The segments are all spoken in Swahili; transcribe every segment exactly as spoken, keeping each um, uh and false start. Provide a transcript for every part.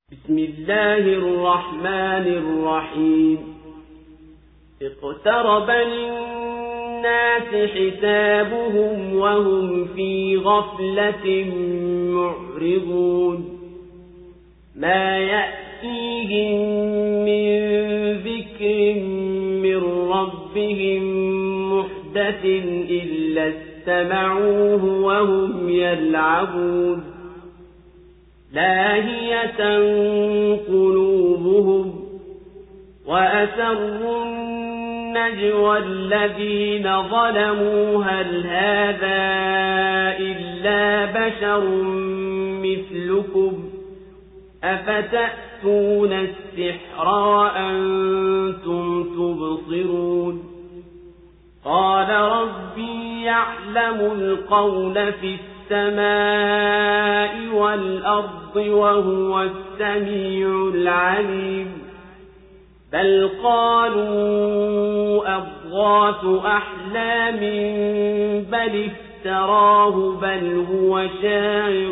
بسم الله الرحمن الرحيم اقترب للناس حسابهم وهم في غفلة معرضون ما يأتيهم من ذكر من ربهم محدث إلا استمعوه وهم يلعبون لاهية قلوبهم وأسروا النجوى الذين ظلموا هل هذا إلا بشر مثلكم أفتأتون السحر وأنتم تبصرون قال ربي يعلم القول في السماء والأرض وهو السميع العليم بل قالوا أضغاث أحلام بل افتراه بل هو شاعر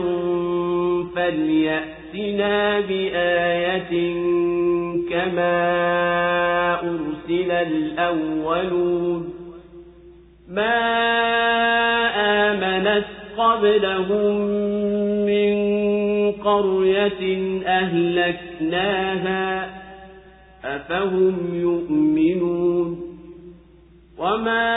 فليأتنا بآية كما أرسل الأولون ما آمنت قبلهم من قرية أهلكناها أفهم يؤمنون وما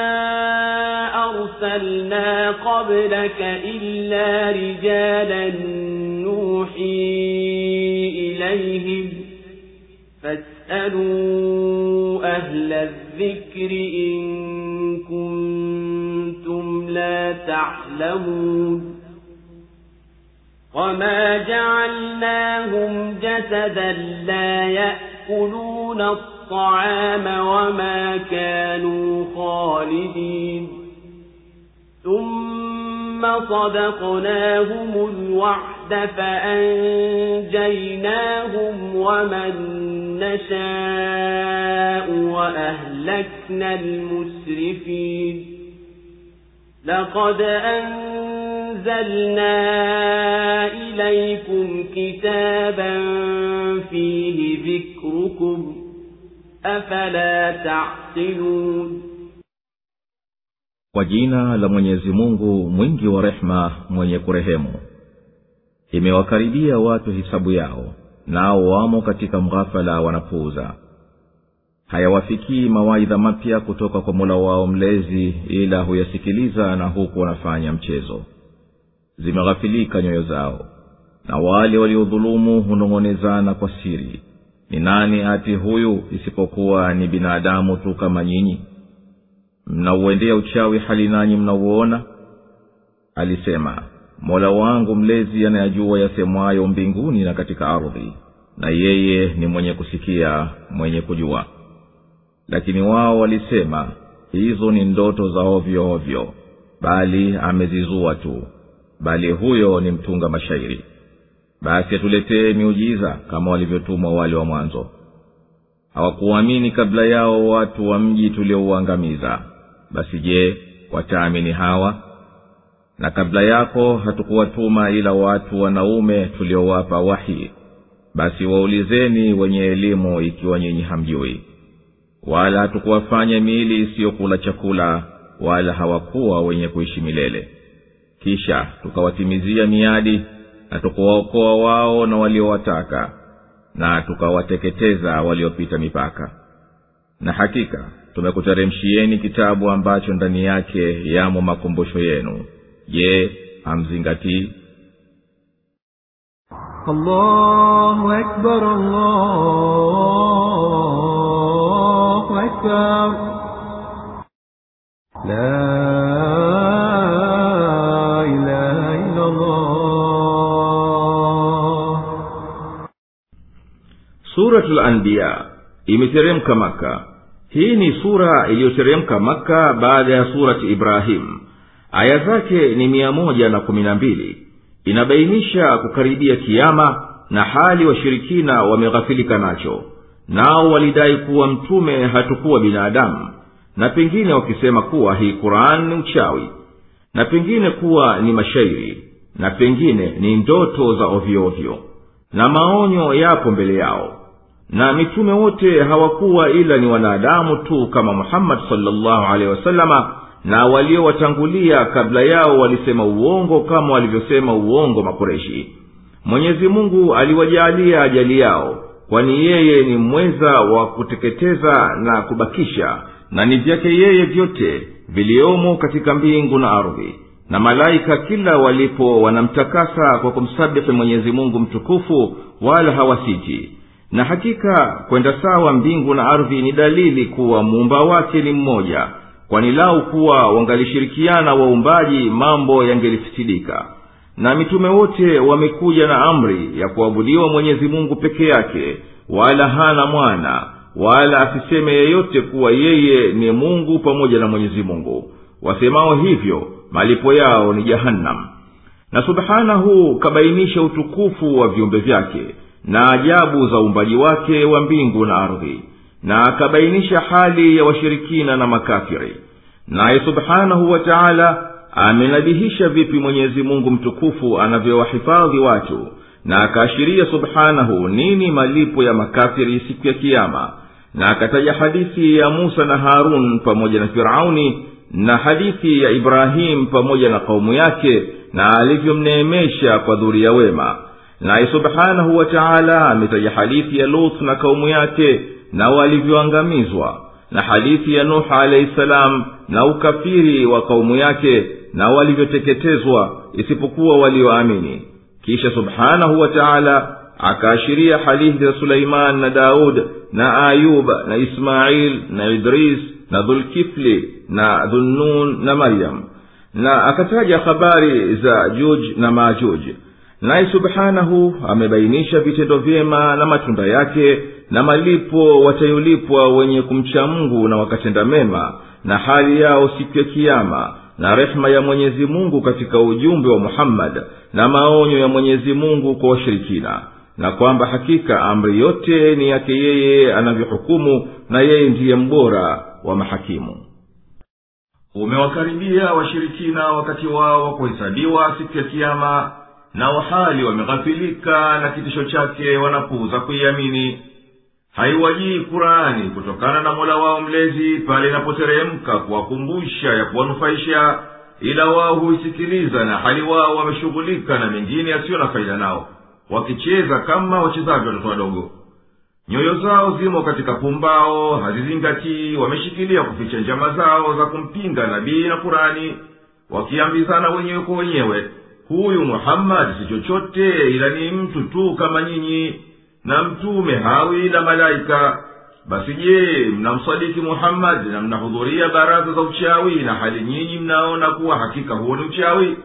أرسلنا قبلك إلا رجالا نوحي إليهم فاسألوا أهل الذكر إن كنتم لا تعلمون وما جعلناهم جسدا لا يأكلون الطعام وما كانوا خالدين ثم صدقناهم الوعد فأنجيناهم ومن نشاء وأهلكنا المسرفين لقد أنزلنا إليكم كتابا فيه ذكركم أفلا تعقلون Kwa jina la Mwenyezi Mungu mwingi wa rehema mwenye kurehemu. Imewakaribia watu hisabu yao, nao wamo katika mghafala wanapuuza. Hayawafikii mawaidha mapya kutoka kwa Mola wao mlezi ila huyasikiliza na huku wanafanya mchezo. Zimeghafilika nyoyo zao, na wale waliodhulumu hunong'onezana kwa siri. Ni nani ati huyu isipokuwa ni binadamu tu kama nyinyi? Mnauendea uchawi hali nanyi mnauona? Alisema, Mola wangu mlezi anayajua yasemwayo mbinguni na katika ardhi, na yeye ni mwenye kusikia, mwenye kujua. Lakini wao walisema, hizo ni ndoto za ovyo ovyo, bali amezizua tu, bali huyo ni mtunga mashairi. Basi atuletee miujiza kama walivyotumwa wale wa mwanzo. Hawakuamini kabla yao watu wa mji tuliouangamiza, basi je, wataamini hawa? Na kabla yako hatukuwatuma ila watu wanaume tuliowapa wahi, basi waulizeni wenye elimu ikiwa nyinyi hamjui. Wala hatukuwafanya miili isiyokula chakula, wala hawakuwa wenye kuishi milele. Kisha tukawatimizia miadi, na tukawaokoa wao na waliowataka, na tukawateketeza waliopita mipaka. Na hakika tumekuteremshieni kitabu ambacho ndani yake yamo makumbusho yenu. Je, hamzingatii? Allahu Akbar, Allahu Akbar. La ilaha illa Allah. Suratul Anbiya imeteremka Maka. Hii ni sura iliyoteremka Maka baada ya surati Ibrahim. Aya zake ni mia moja na kumi na mbili. Inabainisha kukaribia kiyama na hali washirikina wameghafilika nacho. Nao walidai kuwa mtume hatakuwa binadamu, na pengine wakisema kuwa hii Qur'an ni uchawi, na pengine kuwa ni mashairi, na pengine ni ndoto za ovyo ovyo. na maonyo yapo mbele yao. Na mitume wote hawakuwa ila ni wanadamu tu kama Muhammad sallallahu alaihi wasallama, na waliowatangulia kabla yao walisema uongo kama walivyosema uongo Makureishi. Mwenyezi Mungu aliwajalia ajali yao, kwani yeye ni mweza wa kuteketeza na kubakisha, na ni vyake yeye vyote viliomo katika mbingu na ardhi. Na malaika kila walipo wanamtakasa kwa kumsabihi Mwenyezi Mungu mtukufu, wala hawasiti. Na hakika kwenda sawa mbingu na ardhi ni dalili kuwa muumba wake ni mmoja, kwani lau kuwa wangalishirikiana waumbaji mambo yangelifisidika. Na mitume wote wamekuja na amri ya kuabudiwa Mwenyezi Mungu peke yake, wala hana mwana, wala asiseme yeyote kuwa yeye ni Mungu pamoja na Mwenyezi Mungu. Wasemao hivyo malipo yao ni Jahannam. Na subhanahu kabainisha utukufu wa viumbe vyake na ajabu za uumbaji wake wa mbingu na ardhi, na akabainisha hali ya washirikina na makafiri. Naye subhanahu wa ta'ala amenabihisha vipi Mwenyezi Mungu mtukufu anavyowahifadhi watu, na akaashiria subhanahu nini malipo ya makafiri siku ya kiyama. Na akataja hadithi ya Musa na Harun pamoja na Firauni, na hadithi ya Ibrahim pamoja na kaumu yake, na alivyomneemesha kwa dhuria wema. Naye subhanahu wa ta'ala ametaja hadithi ya Lut na kaumu yake na walivyoangamizwa, na hadithi ya Nuh alayhi salam na ukafiri wa kaumu yake na walivyoteketezwa isipokuwa walioamini. Kisha subhanahu wa ta'ala akaashiria hadithi za Suleiman na Daud na Ayub na Ismail na Idris na Dhulkifli na Dhunnun na Maryam, na akataja habari za Juj na Majuj. Naye subhanahu amebainisha vitendo vyema na matunda yake, na malipo watayolipwa wenye kumcha Mungu na wakatenda mema, na hali yao siku ya kiyama, na rehema ya Mwenyezi Mungu katika ujumbe wa Muhammad, na maonyo ya Mwenyezi Mungu kwa washirikina, na kwamba hakika amri yote ni yake yeye anavyohukumu, na yeye ndiye mbora wa mahakimu. Umewakaribia washirikina wakati wao wa kuhesabiwa siku ya kiyama, na wahali wameghafilika na kitisho chake wanapuuza kuiamini. Haiwajii Qur'ani kutokana na Mola wao mlezi pale inapoteremka kuwakumbusha ya kuwanufaisha, ila wao huisikiliza na hali wao wameshughulika na mengine yasiyo na faida nao, wakicheza kama wachezavyo watoto wadogo. Nyoyo zao zimo katika pumbao, hazizingatii, wameshikilia kuficha njama zao za kumpinga nabii na Qur'ani, wakiambizana wenyewe kwa wenyewe, huyu Muhammad si chochote ila ni mtu tu kama nyinyi, na mtume hawi ila malaika. Basi je, mnamsadiki Muhammad na mnahudhuria baraza za uchawi, na hali nyinyi mnaona kuwa hakika huo ni uchawi?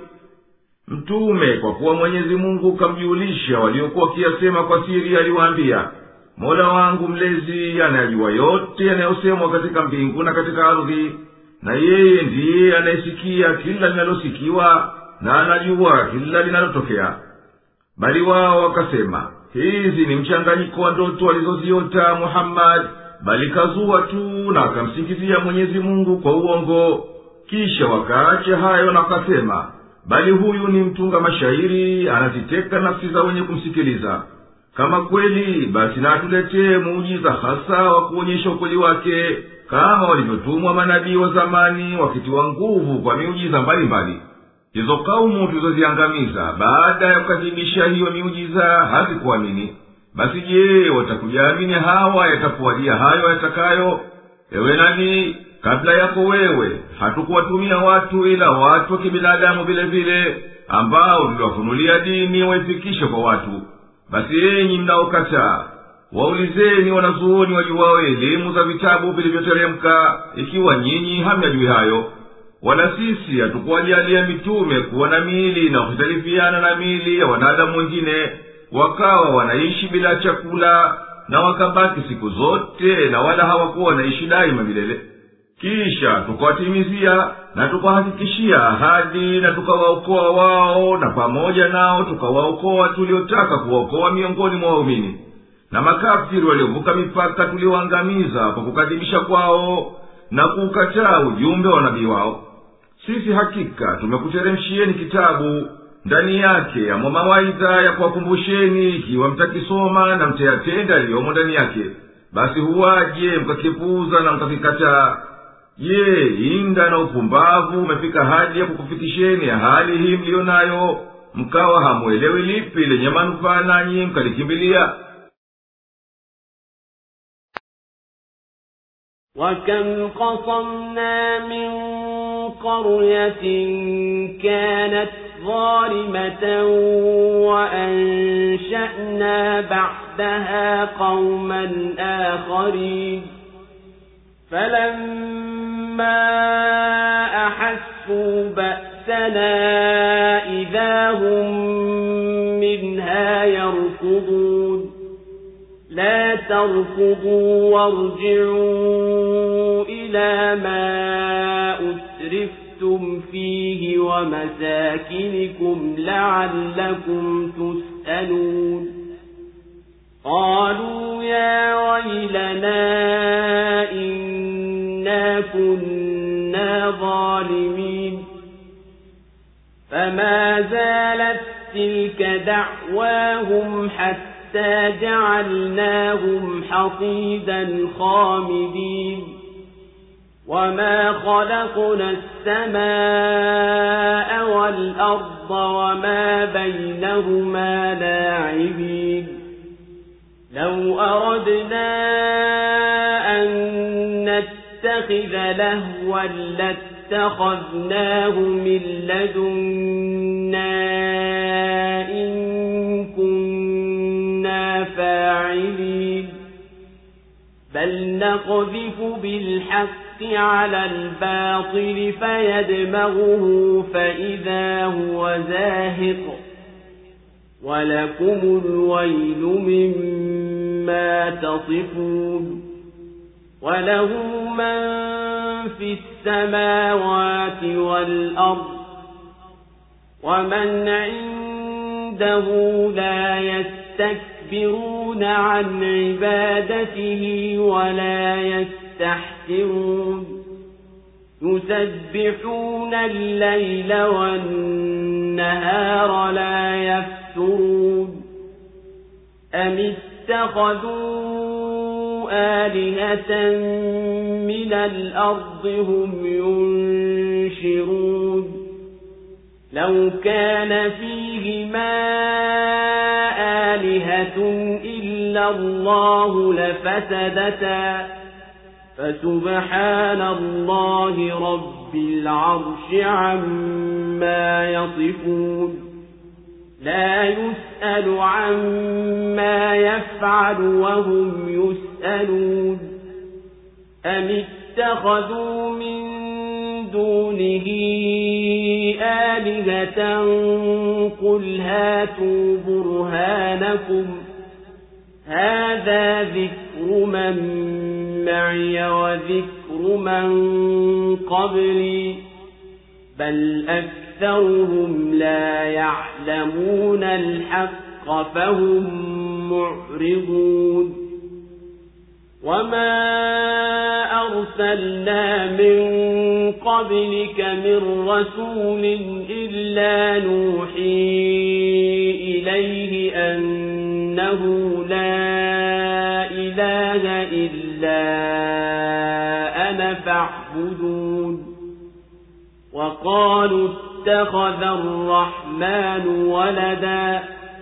Mtume kwa kuwa Mwenyezi Mungu kamjulisha waliokuwa kiasema kwa siri, aliwaambia, Mola wangu mlezi anayajua yote yanayosemwa katika mbingu na katika ardhi, na yeye ndiye anayesikia kila linalosikiwa, na anajua kila linalotokea. Bali wao wakasema, hizi ni mchanganyiko wa ndoto alizoziota Muhammad, bali kazua tu na akamsingizia Mwenyezi Mungu kwa uongo. Kisha wakaacha hayo na wakasema, bali huyu ni mtunga mashairi, anaziteka nafsi za wenye kumsikiliza. Kama kweli basi na atuletee muujiza hasa wa kuonyesha ukweli wake, kama walivyotumwa manabii wa zamani wakitiwa nguvu kwa miujiza mbalimbali. Hizo kaumu tulizoziangamiza baada ya kukadhibisha hiyo miujiza hazikuamini. Basi je, watakujaamini hawa yatakuwadia hayo yatakayo? Ewe nani, kabla yako wewe hatukuwatumia watu ila watu wa kibinadamu vile vile, ambao tuliwafunulia dini waifikishe kwa watu. Basi enyi mnaokataa, waulizeni wanazuoni wajuwao elimu za vitabu vilivyoteremka, ikiwa nyinyi hamyajui hayo. Wala sisi hatukuwajalia mitume kuwa na miili na kutalifiana na miili ya wanadamu wengine, wakawa wanaishi bila chakula, na wakabaki siku zote, na wala hawakuwa wanaishi daima milele. Kisha tukawatimizia na tukawahakikishia ahadi, na tukawaokoa wao, na pamoja nao tukawaokoa tuliotaka kuwaokoa miongoni mwa waumini. Na makafiri waliovuka mipaka tuliwaangamiza kwa kukadhibisha kwao na kuukataa ujumbe wa nabii wao. Sisi hakika tumekuteremshieni kitabu, ndani yake yamo mawaidha ya kuwakumbusheni, ikiwa mtakisoma na mtayatenda yaliyomo ndani yake. Basi huwaje mkakipuuza na mkakikataa? Je, inda na upumbavu umefika hadi ya kukufikisheni ya hali hii mliyo nayo, mkawa hamuelewi lipi lenye manufaa nanyi mkalikimbilia? وَكَمْ قَصَمْنَا مِنْ قَرْيَةٍ كَانَتْ ظَالِمَةً وَأَنْشَأْنَا بَعْدَهَا قَوْمًا آخَرِينَ فَلَمَّا أَحَسُّوا بَأْسَنَا إِذَا هُمْ مِنْهَا يَرْكُضُونَ لا تركضوا وارجعوا إلى ما أسرفتم فيه ومساكنكم لعلكم تسألون قالوا يا ويلنا إنا كنا ظالمين فما زالت تلك دعواهم حتى حتى جعلناهم حصيدا خامدين وما خلقنا السماء والأرض وما بينهما لاعبين لو أردنا أن نتخذ لهوا لاتخذناه من لدنا إن فاعلين بل نقذف بالحق على الباطل فيدمغه فإذا هو زاهق ولكم الويل مما تصفون وله من في السماوات والأرض ومن عنده لا يستكبر يستكبرون عن عبادته ولا يستحسرون يسبحون الليل والنهار لا يفترون أم اتخذوا آلهة من الأرض هم ينشرون لو كان فيهما آلهة إلا الله لفسدتا فسبحان الله رب العرش عما يصفون لا يسأل عما يفعل وهم يسألون أم اتخذوا من دونه آلهة قل هاتوا برهانكم هذا ذكر من معي وذكر من قبلي بل أكثرهم لا يعلمون الحق فهم معرضون وما أرسلنا من قبلك من رسول إلا نوحي إليه أنه لا إله إلا أنا فاعبدون وقالوا اتخذ الرحمن ولدا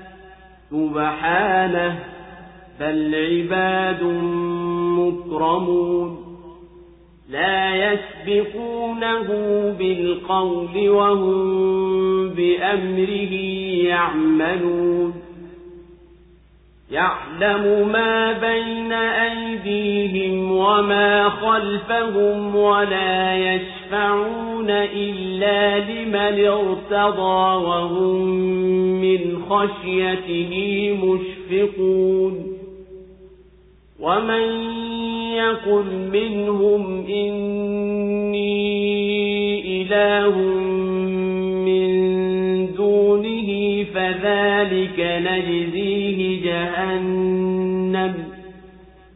سبحانه بل عباد مكرمون لا يسبقونه بالقول وهم بأمره يعملون يعلم ما بين أيديهم وما خلفهم ولا يشفعون إلا لمن ارتضى وهم من خشيته مشفقون ومن يقل منهم إني إله من دونه فذلك نجزيه جهنم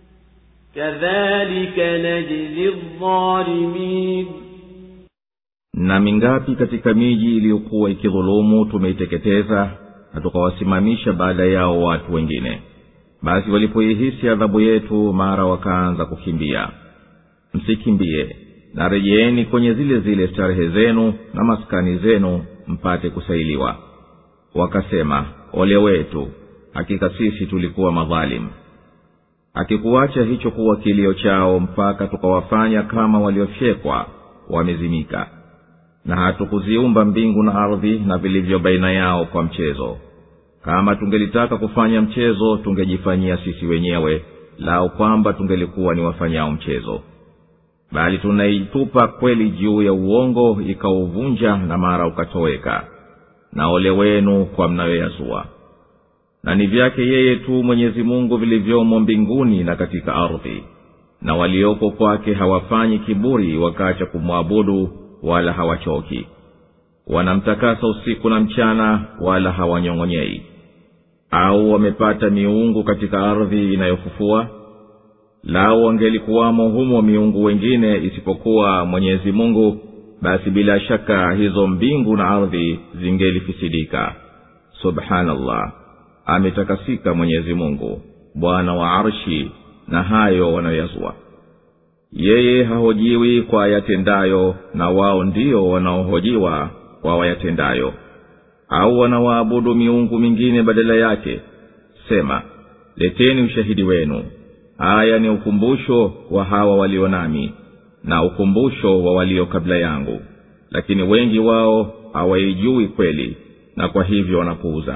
كذلك نجزي الظالمين na mingapi katika miji iliyokuwa ikidhulumu tumeiteketeza na tukawasimamisha baada yao watu wengine. Basi walipoihisi adhabu yetu, mara wakaanza kukimbia. Msikimbie, na rejeeni kwenye zile zile starehe zenu na maskani zenu mpate kusailiwa. Wakasema, ole wetu, hakika sisi tulikuwa madhalimu. Hakikuacha hicho kuwa kilio chao mpaka tukawafanya kama waliofyekwa wamezimika. Na hatukuziumba mbingu na ardhi na vilivyo baina yao kwa mchezo. Kama tungelitaka kufanya mchezo tungejifanyia sisi wenyewe, lao kwamba tungelikuwa ni wafanyao mchezo. Bali tunaitupa kweli juu ya uongo ikauvunja na mara ukatoweka. Na ole wenu kwa mnayoyazua. Na ni vyake yeye tu Mwenyezi Mungu vilivyomo mbinguni na katika ardhi. Na walioko kwake hawafanyi kiburi wakaacha kumwabudu, wala hawachoki. Wanamtakasa usiku na mchana, wala hawanyong'onyei. Au wamepata miungu katika ardhi inayofufua? Lao wangelikuwamo humo miungu wengine isipokuwa Mwenyezi Mungu, basi bila shaka hizo mbingu na ardhi zingelifisidika. Subhanallah, ametakasika Mwenyezi Mungu, Bwana wa Arshi, na hayo wanayoyazua. Yeye hahojiwi kwa yatendayo, na wao ndio wanaohojiwa kwa wayatendayo. Au wanawaabudu miungu mingine badala yake? Sema, leteni ushahidi wenu. Haya ni ukumbusho wa hawa walio nami, na ukumbusho wa walio kabla yangu, lakini wengi wao hawaijui kweli, na kwa hivyo wanapuuza.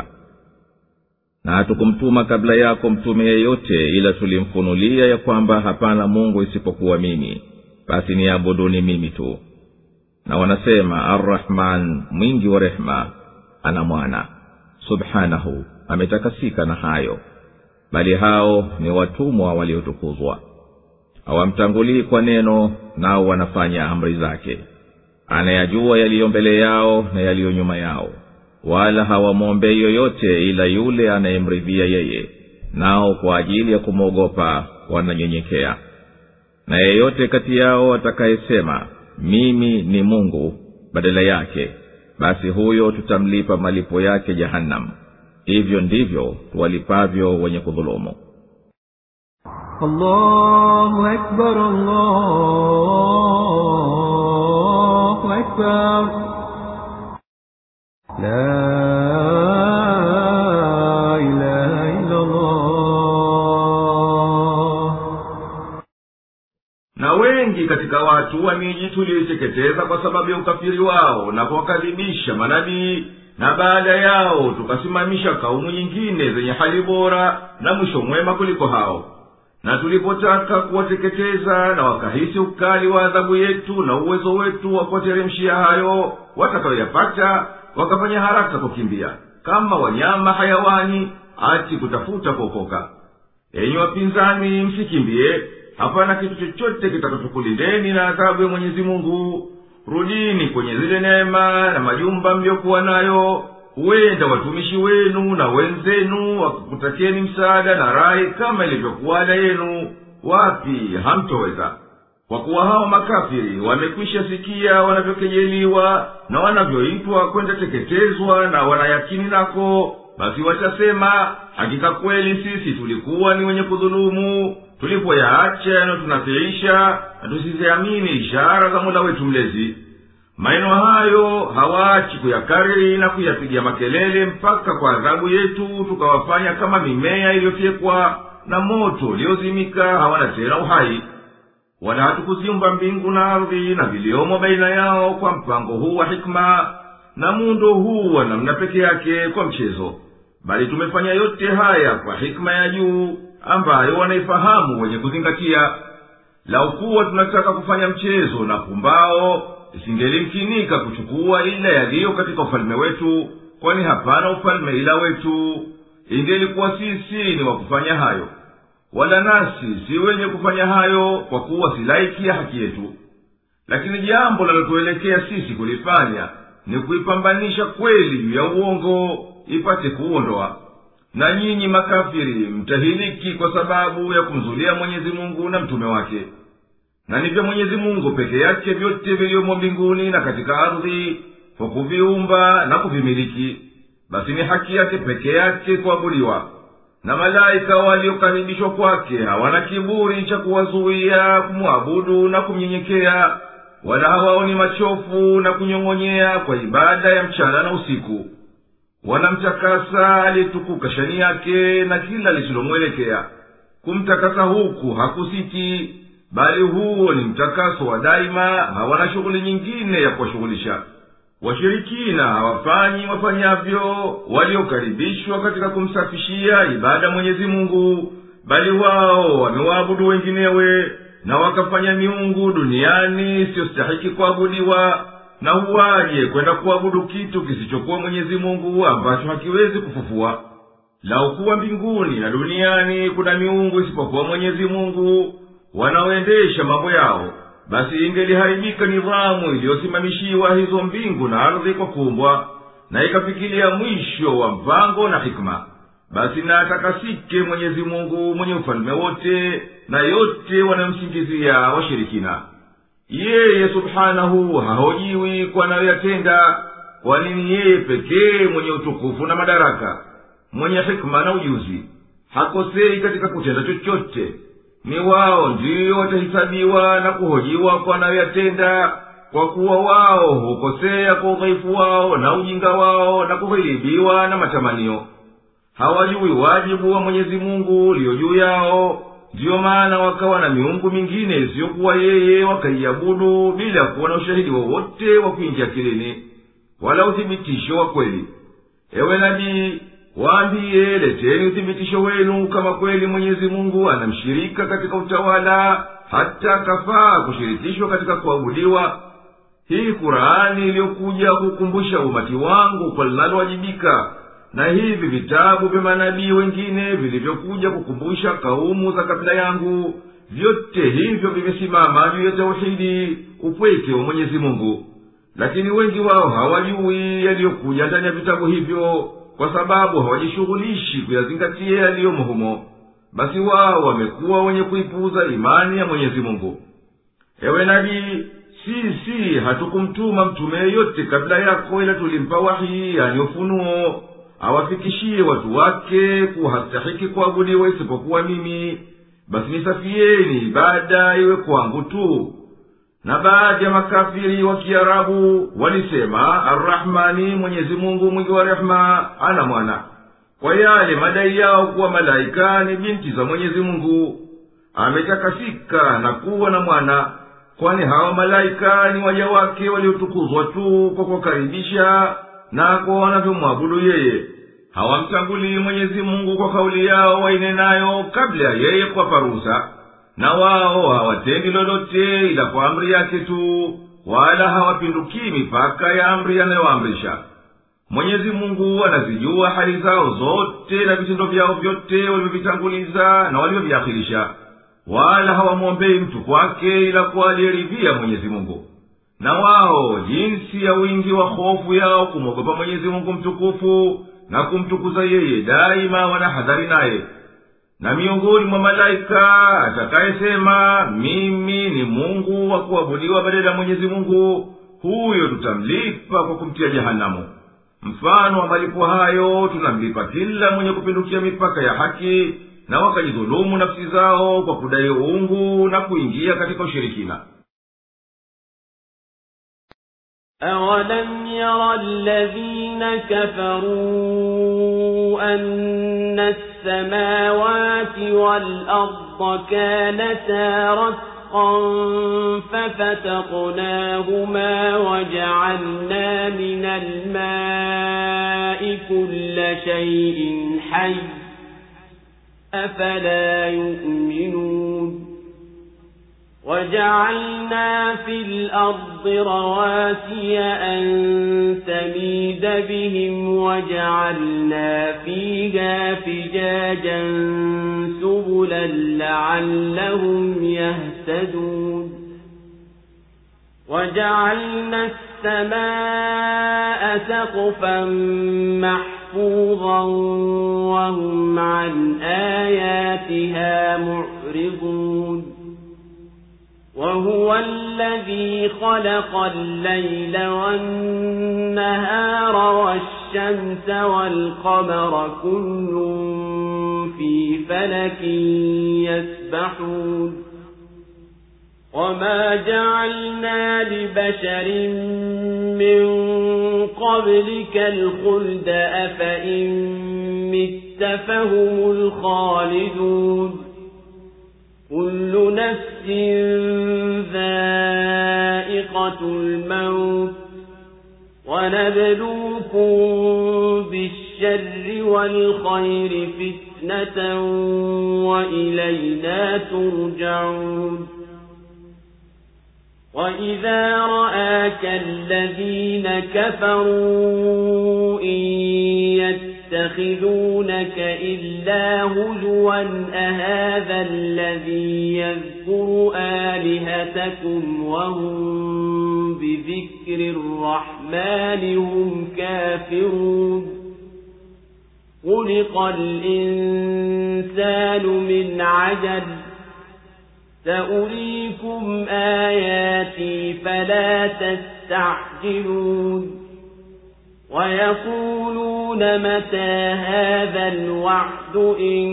Na hatukumtuma kabla yako mtume yeyote, ila tulimfunulia ya kwamba hapana Mungu isipokuwa mimi, basi niabuduni mimi tu. Na wanasema, Ar-Rahman, mwingi wa rehema, ana mwana. Subhanahu, ametakasika na hayo. Bali hao ni watumwa waliotukuzwa. Hawamtangulii kwa neno, nao wanafanya amri zake. Anayajua yaliyo mbele yao na yaliyo nyuma yao, wala hawamwombei yoyote ila yule anayemridhia yeye, nao kwa ajili ya kumwogopa wananyenyekea. Na yeyote kati yao atakayesema, mimi ni Mungu, badala yake, basi huyo tutamlipa malipo yake Jahannam. Hivyo ndivyo tuwalipavyo wenye kudhulumu. Allahu Akbar, Allahu Akbar. La ilaha illa Allah. Na wengi katika watu wa miji tulioiteketeza kwa sababu ya ukafiri wao na kuwakadhibisha manabii, na baada yao tukasimamisha kaumu nyingine zenye hali bora na mwisho mwema kuliko hao. Na tulipotaka kuwateketeza na wakahisi ukali wa adhabu yetu na uwezo wetu wa kuwateremshia hayo watakayoyapata, wakafanya haraka kukimbia kama wanyama hayawani, ati kutafuta kuokoka. Enyi wapinzani, msikimbie, hapana kitu chochote kitakachokulindeni na adhabu ya Mwenyezi Mungu. Rudini kwenye zile neema na majumba mliokuwa nayo. Huenda watumishi wenu na wenzenu wakikutakeni msaada na rai kama ilivyokuwa ada yenu. Wapi hamtoweza. Kwa kuwa hao makafiri wamekwisha sikia wanavyokejeliwa na wanavyoitwa kwenda teketezwa, na wanayakini nako, basi watasema, hakika kweli sisi tulikuwa ni wenye kudhulumu tulipoyaacha na tunafiisha na tusiziamini ishara za Mola wetu mlezi. Maneno hayo hawaachi kuyakariri na kuyapigia makelele mpaka kwa adhabu yetu tukawafanya kama mimea iliyofyekwa na moto uliozimika, hawana tena uhai. Wala hatukuziumba mbingu na ardhi na viliomo baina yao kwa mpango huu wa hikma na muundo huu wa namna peke yake kwa mchezo, bali tumefanya yote haya kwa hikma ya juu ambayo wanaifahamu wenye kuzingatia. Lau kuwa tunataka kufanya mchezo na pumbao, isingelimkinika kuchukua ila yaliyo katika ufalme wetu, kwani hapana ufalme ila wetu. Ingelikuwa sisi ni wa kufanya hayo, wala nasi si wenye kufanya hayo, kwa kuwa si laiki ya haki yetu. Lakini jambo linalotuelekea sisi kulifanya ni kuipambanisha kweli juu ya uongo, ipate kuondoa. Na nyinyi makafiri mtahiliki kwa sababu ya kumzulia Mwenyezi Mungu na mtume wake. na ni vya mwenyezi mungu peke yake vyote vilivyomo mbinguni na katika ardhi, kwa kuviumba na kuvimiliki. Basi ni haki yake peke yake kuabudiwa. Na malaika waliokaribishwa kwake hawana kiburi cha kuwazuia kumwabudu na kumnyenyekea, wala hawaoni machofu na kunyong'onyea kwa ibada ya mchana na usiku. Wanamtakasa aliyetukuka shani yake na kila lisilomwelekea. Kumtakasa huku hakusiti, bali huo ni mtakaso wa daima, hawana shughuli nyingine ya kuwashughulisha. Washirikina hawafanyi wafanyavyo waliokaribishwa katika kumsafishia ibada Mwenyezi Mungu, bali wao wamewaabudu wenginewe na wakafanya miungu duniani isiyostahiki kuabudiwa, na huwaje kwenda kuabudu kitu kisichokuwa Mwenyezi Mungu ambacho hakiwezi kufufua. Lau kuwa mbinguni na duniani kuna miungu isipokuwa Mwenyezi Mungu wanaoendesha mambo yao, basi ingeliharibika nidhamu iliyosimamishiwa hizo mbingu na ardhi kwa kuumbwa, na ikafikilia mwisho wa mpango na hikma. Basi na atakasike Mwenyezi Mungu mwenye ufalme wote, na yote wanamsingizia washirikina. Yeye subhanahu hahojiwi kwa anayoyatenda, kwani ni yeye pekee mwenye utukufu na madaraka, mwenye hikma na ujuzi, hakosei katika kutenda chochote. Ni wao ndiyo watahisabiwa na kuhojiwa kwa anayoyatenda, kwa kuwa wao hukosea kwa udhaifu wao na ujinga wao na kughilibiwa na matamanio. Hawajui wajibu wa Mwenyezi Mungu ulio juu yao, ndiyo maana wakawa na miungu mingine isiyokuwa yeye wakaiabudu bila kuwa na ushahidi wowote wa kuingia akilini wala uthibitisho wa kweli. Ewe nabii, waambie, leteni uthibitisho wenu kama kweli Mwenyezi Mungu anamshirika katika utawala, hata kafaa kushirikishwa katika kuabudiwa. Hii Qur'ani iliyokuja kukumbusha umati wangu kwa linalowajibika, na hivi vitabu vya manabii wengine vilivyokuja kukumbusha kaumu za kabla yangu, vyote hivyo vimesimama juu ya tauhidi, upweke wa Mwenyezi Mungu. Lakini wengi wao hawajui yaliyokuja ndani ya vitabu hivyo, kwa sababu hawajishughulishi kuyazingatia yaliyomo humo. Basi wao wamekuwa wenye kuipuuza imani ya Mwenyezi Mungu. Ewe nabii, sisi hatukumtuma mtume yeyote kabla yako, ila tulimpa wahi, yani ufunuo, awafikishie watu wake kuwa hastahiki kuabudiwa isipokuwa mimi. Basi nisafieni ibada iwe kwangu tu. Na baadhi ya makafiri wa Kiarabu walisema, Ar-Rahmani, Mwenyezi Mungu mwingi wa rehema, ana mwana, kwa yale madai yao kuwa malaika ni binti za Mwenyezi Mungu. Ametakasika na kuwa na mwana, kwani hawa malaika ni waja wake waliotukuzwa tu kwa kukaribisha na kwa wanavyomwabudu yeye. Hawamtangulii Mwenyezi Mungu kwa kauli yao wainenayo kabla yeye kuwapa ruhusa, na wao hawatendi lolote ila kwa amri yake tu, wala hawapindukii mipaka ya amri anayoamrisha. Mwenyezi Mungu anazijua hali zao zote na vitendo vyao vyote walivyovitanguliza na walivyoviakhirisha, wala hawamwombei mtu kwake ila kwa aliyeridhia Mwenyezi Mungu. Na wao jinsi ya wingi wa hofu yao kumwogopa Mwenyezi Mungu mtukufu na kumtukuza yeye, daima wanahadhari naye. Na miongoni mwa malaika atakayesema, mimi ni Mungu wa kuabudiwa badala ya Mwenyezi Mungu, huyo tutamlipa kwa kumtia jehanamu. Mfano wa malipo hayo tunamlipa kila mwenye kupindukia mipaka ya haki na wakajidhulumu nafsi zao kwa kudai uungu na kuingia katika ushirikina. أَوَلَمْ يَرَ الَّذِينَ كَفَرُوا أَنَّ السَّمَاوَاتِ وَالْأَرْضَ كَانَتَا رَتْقًا فَفَتَقْنَاهُمَا وَجَعَلْنَا مِنَ الْمَاءِ كُلَّ شَيْءٍ حَيٍّ أَفَلَا يُؤْمِنُونَ وَجَعَلْنَا فِي الْأَرْضِ رَوَاسِيَ أَن تَمِيدَ بِهِمْ وَجَعَلْنَا فِيهَا فِجَاجًا سُبُلًا لَعَلَّهُمْ يَهْتَدُونَ وَجَعَلْنَا السَّمَاءَ سَقْفًا مَحْفُوظًا وَهُمْ عَنْ آيَاتِهَا مُعْرِضُونَ وهو الذي خلق الليل والنهار والشمس والقمر كل في فلك يسبحون وما جعلنا لبشر من قبلك الخلد أفإن مت فهم الخالدون كل نفس ذائقة الموت ونبلوكم بالشر والخير فتنة وإلينا ترجعون وإذا رآك الذين كفروا إن يتخذونك إلا هزوا أهذا الذي يذكر آلهتكم وهم بذكر الرحمن هم كافرون خلق الإنسان من عجل سأريكم آياتي فلا تستعجلون ويقولون متى هذا الوعد إن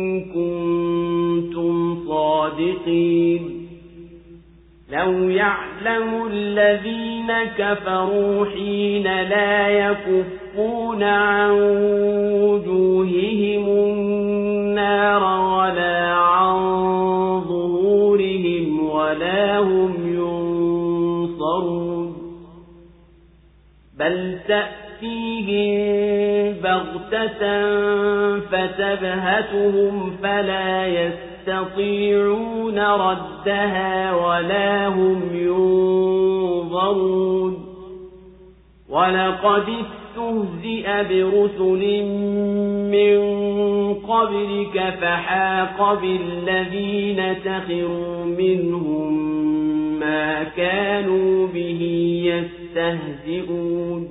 كنتم صادقين لو يعلم الذين كفروا حين لا يكفون عن وجوههم النار ولا عن ظهورهم ولا هم ينصرون بل تأتيهم بغتة فتبهتهم فلا يستطيعون ردها ولا هم ينظرون ولقد استهزئ برسل من قبلك فحاق بالذين سخروا منهم ما كانوا به يستهزئون.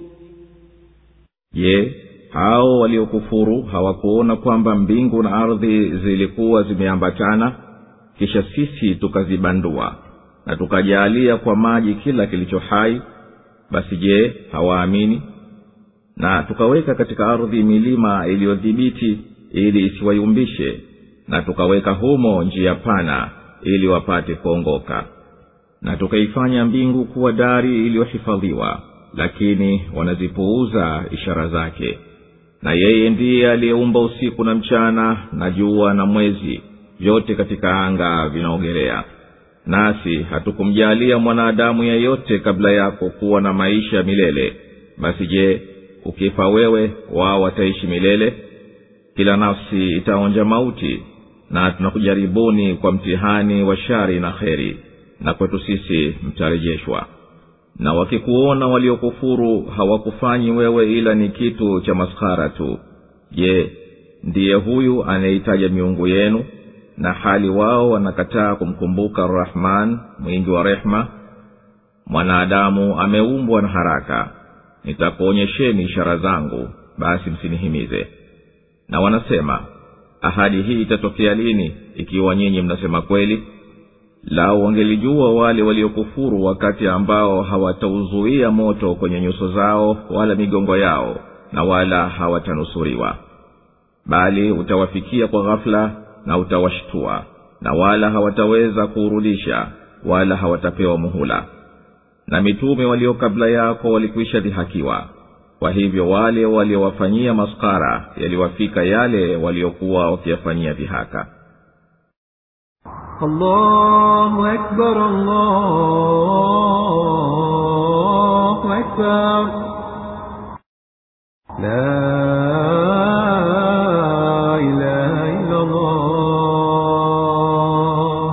Je, hao waliokufuru hawakuona kwamba mbingu na ardhi zilikuwa zimeambatana, kisha sisi tukazibandua na tukajalia kwa maji kila kilicho hai? Basi je, hawaamini? Na tukaweka katika ardhi milima iliyodhibiti ili isiwayumbishe, na tukaweka humo njia pana ili wapate kuongoka, na tukaifanya mbingu kuwa dari iliyohifadhiwa, lakini wanazipuuza ishara zake. Na yeye ndiye aliyeumba usiku na mchana na jua na mwezi, vyote katika anga vinaogelea. Nasi hatukumjalia mwanadamu yeyote kabla yako kuwa na maisha milele. Basi je, ukifa wewe, wao wataishi milele? Kila nafsi itaonja mauti, na tunakujaribuni kwa mtihani wa shari na kheri, na kwetu sisi mtarejeshwa. Na wakikuona waliokufuru hawakufanyi wewe ila ni kitu cha maskhara tu. Je, ndiye huyu anayeitaja miungu yenu, na hali wao wanakataa kumkumbuka Ar-Rahman, mwingi wa rehma? Mwanadamu ameumbwa na haraka, nitakuonyesheni ishara zangu, basi msinihimize. Na wanasema, ahadi hii itatokea lini, ikiwa nyinyi mnasema kweli? Lao wangelijua wale waliokufuru wakati ambao hawatauzuia moto kwenye nyuso zao wala migongo yao, na wala hawatanusuriwa. Bali utawafikia kwa ghafla na utawashtua, na wala hawataweza kurudisha, wala hawatapewa muhula. Na mitume walio kabla yako walikwisha dhihakiwa, kwa hivyo wale waliowafanyia maskara yaliwafika yale waliokuwa wakiyafanyia dhihaka. Allahu Akbar, Allahu Akbar. La ilaha illa Allah.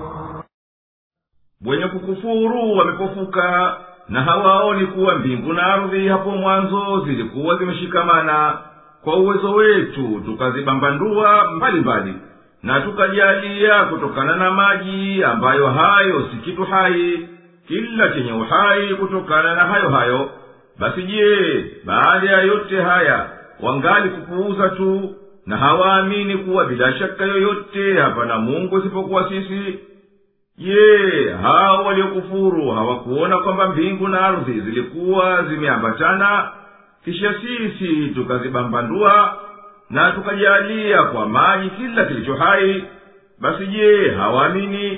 Wenye kukufuru wamepofuka, na hawaoni kuwa mbingu na ardhi hapo mwanzo zilikuwa zimeshikamana. Kwa uwezo wetu tukazibambandua mbali mbali, na tukajalia kutokana na maji ambayo hayo si kitu hai, kila chenye uhai kutokana na hayo hayo. Basi je, baada ya yote haya wangali kupuuza tu, na hawaamini kuwa bila shaka yoyote hapana Mungu isipokuwa sisi? je, hao waliokufuru hawakuona kwamba mbingu na ardhi zilikuwa zimeambatana, kisha sisi tukazibambandua na tukajalia kwa maji kila kilicho hai? Basi je, hawaamini?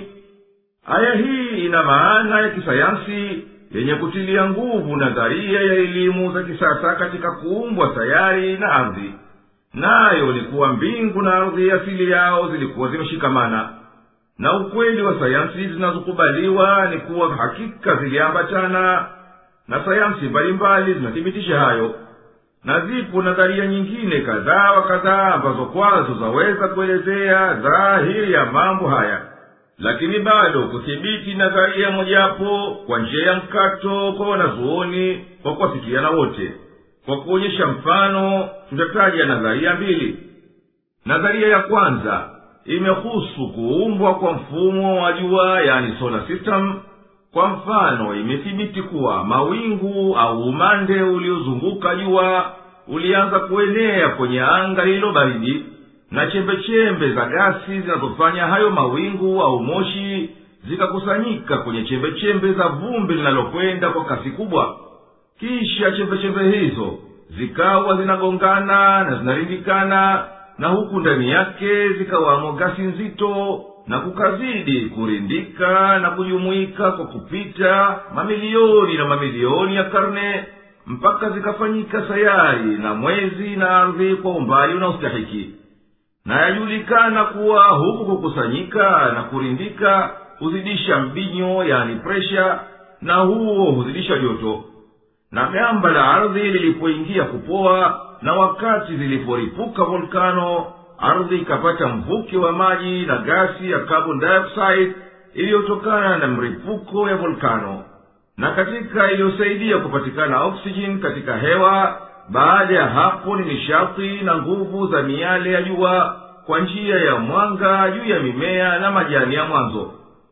Aya hii ina maana ya kisayansi yenye kutilia nguvu nadharia ya elimu za kisasa katika kuumbwa sayari na ardhi, nayo ni kuwa mbingu na ardhi asili yao zilikuwa zimeshikamana. Na ukweli wa sayansi zinazokubaliwa ni kuwa hakika ziliambatana, na sayansi mbalimbali zinathibitisha hayo. Na zipo nadharia nyingine kadhaa wa kadhaa ambazo kwazo zaweza kuelezea dhahiri ya mambo haya, lakini bado kuthibiti nadharia mojapo kwa njia ya mkato kwa wanazuoni kwa kuwafikiana wote. Kwa kuonyesha mfano, tutataja nadharia mbili. Nadharia ya kwanza imehusu kuumbwa kwa mfumo wa jua, yani solar system. Kwa mfano, imethibiti kuwa mawingu au umande uliozunguka jua ulianza kuenea kwenye anga hilo baridi, na chembe-chembe za gasi zinazofanya hayo mawingu au moshi zikakusanyika kwenye chembe-chembe za vumbi linalokwenda kwa kasi kubwa. Kisha chembe-chembe hizo zikawa zinagongana na zinarindikana, na huku ndani yake zikawamo gasi nzito, na kukazidi kurindika na kujumuika kwa kupita mamilioni na mamilioni ya karne, mpaka zikafanyika sayari na mwezi na ardhi kwa umbali unaostahiki. Na yajulikana kuwa huku kukusanyika na kurindika huzidisha mbinyo, yani presha, na huo huzidisha joto. Na gamba la ardhi lilipoingia kupoa, na wakati ziliporipuka volkano, ardhi ikapata mvuke wa maji na gasi ya carbon dioxide iliyotokana na mripuko ya volkano, na katika iliyosaidia kupatikana oksijeni katika hewa. Baada ya hapo ni nishati na nguvu za miale ya jua kwa njia ya mwanga juu ya mimea na majani ya mwanzo.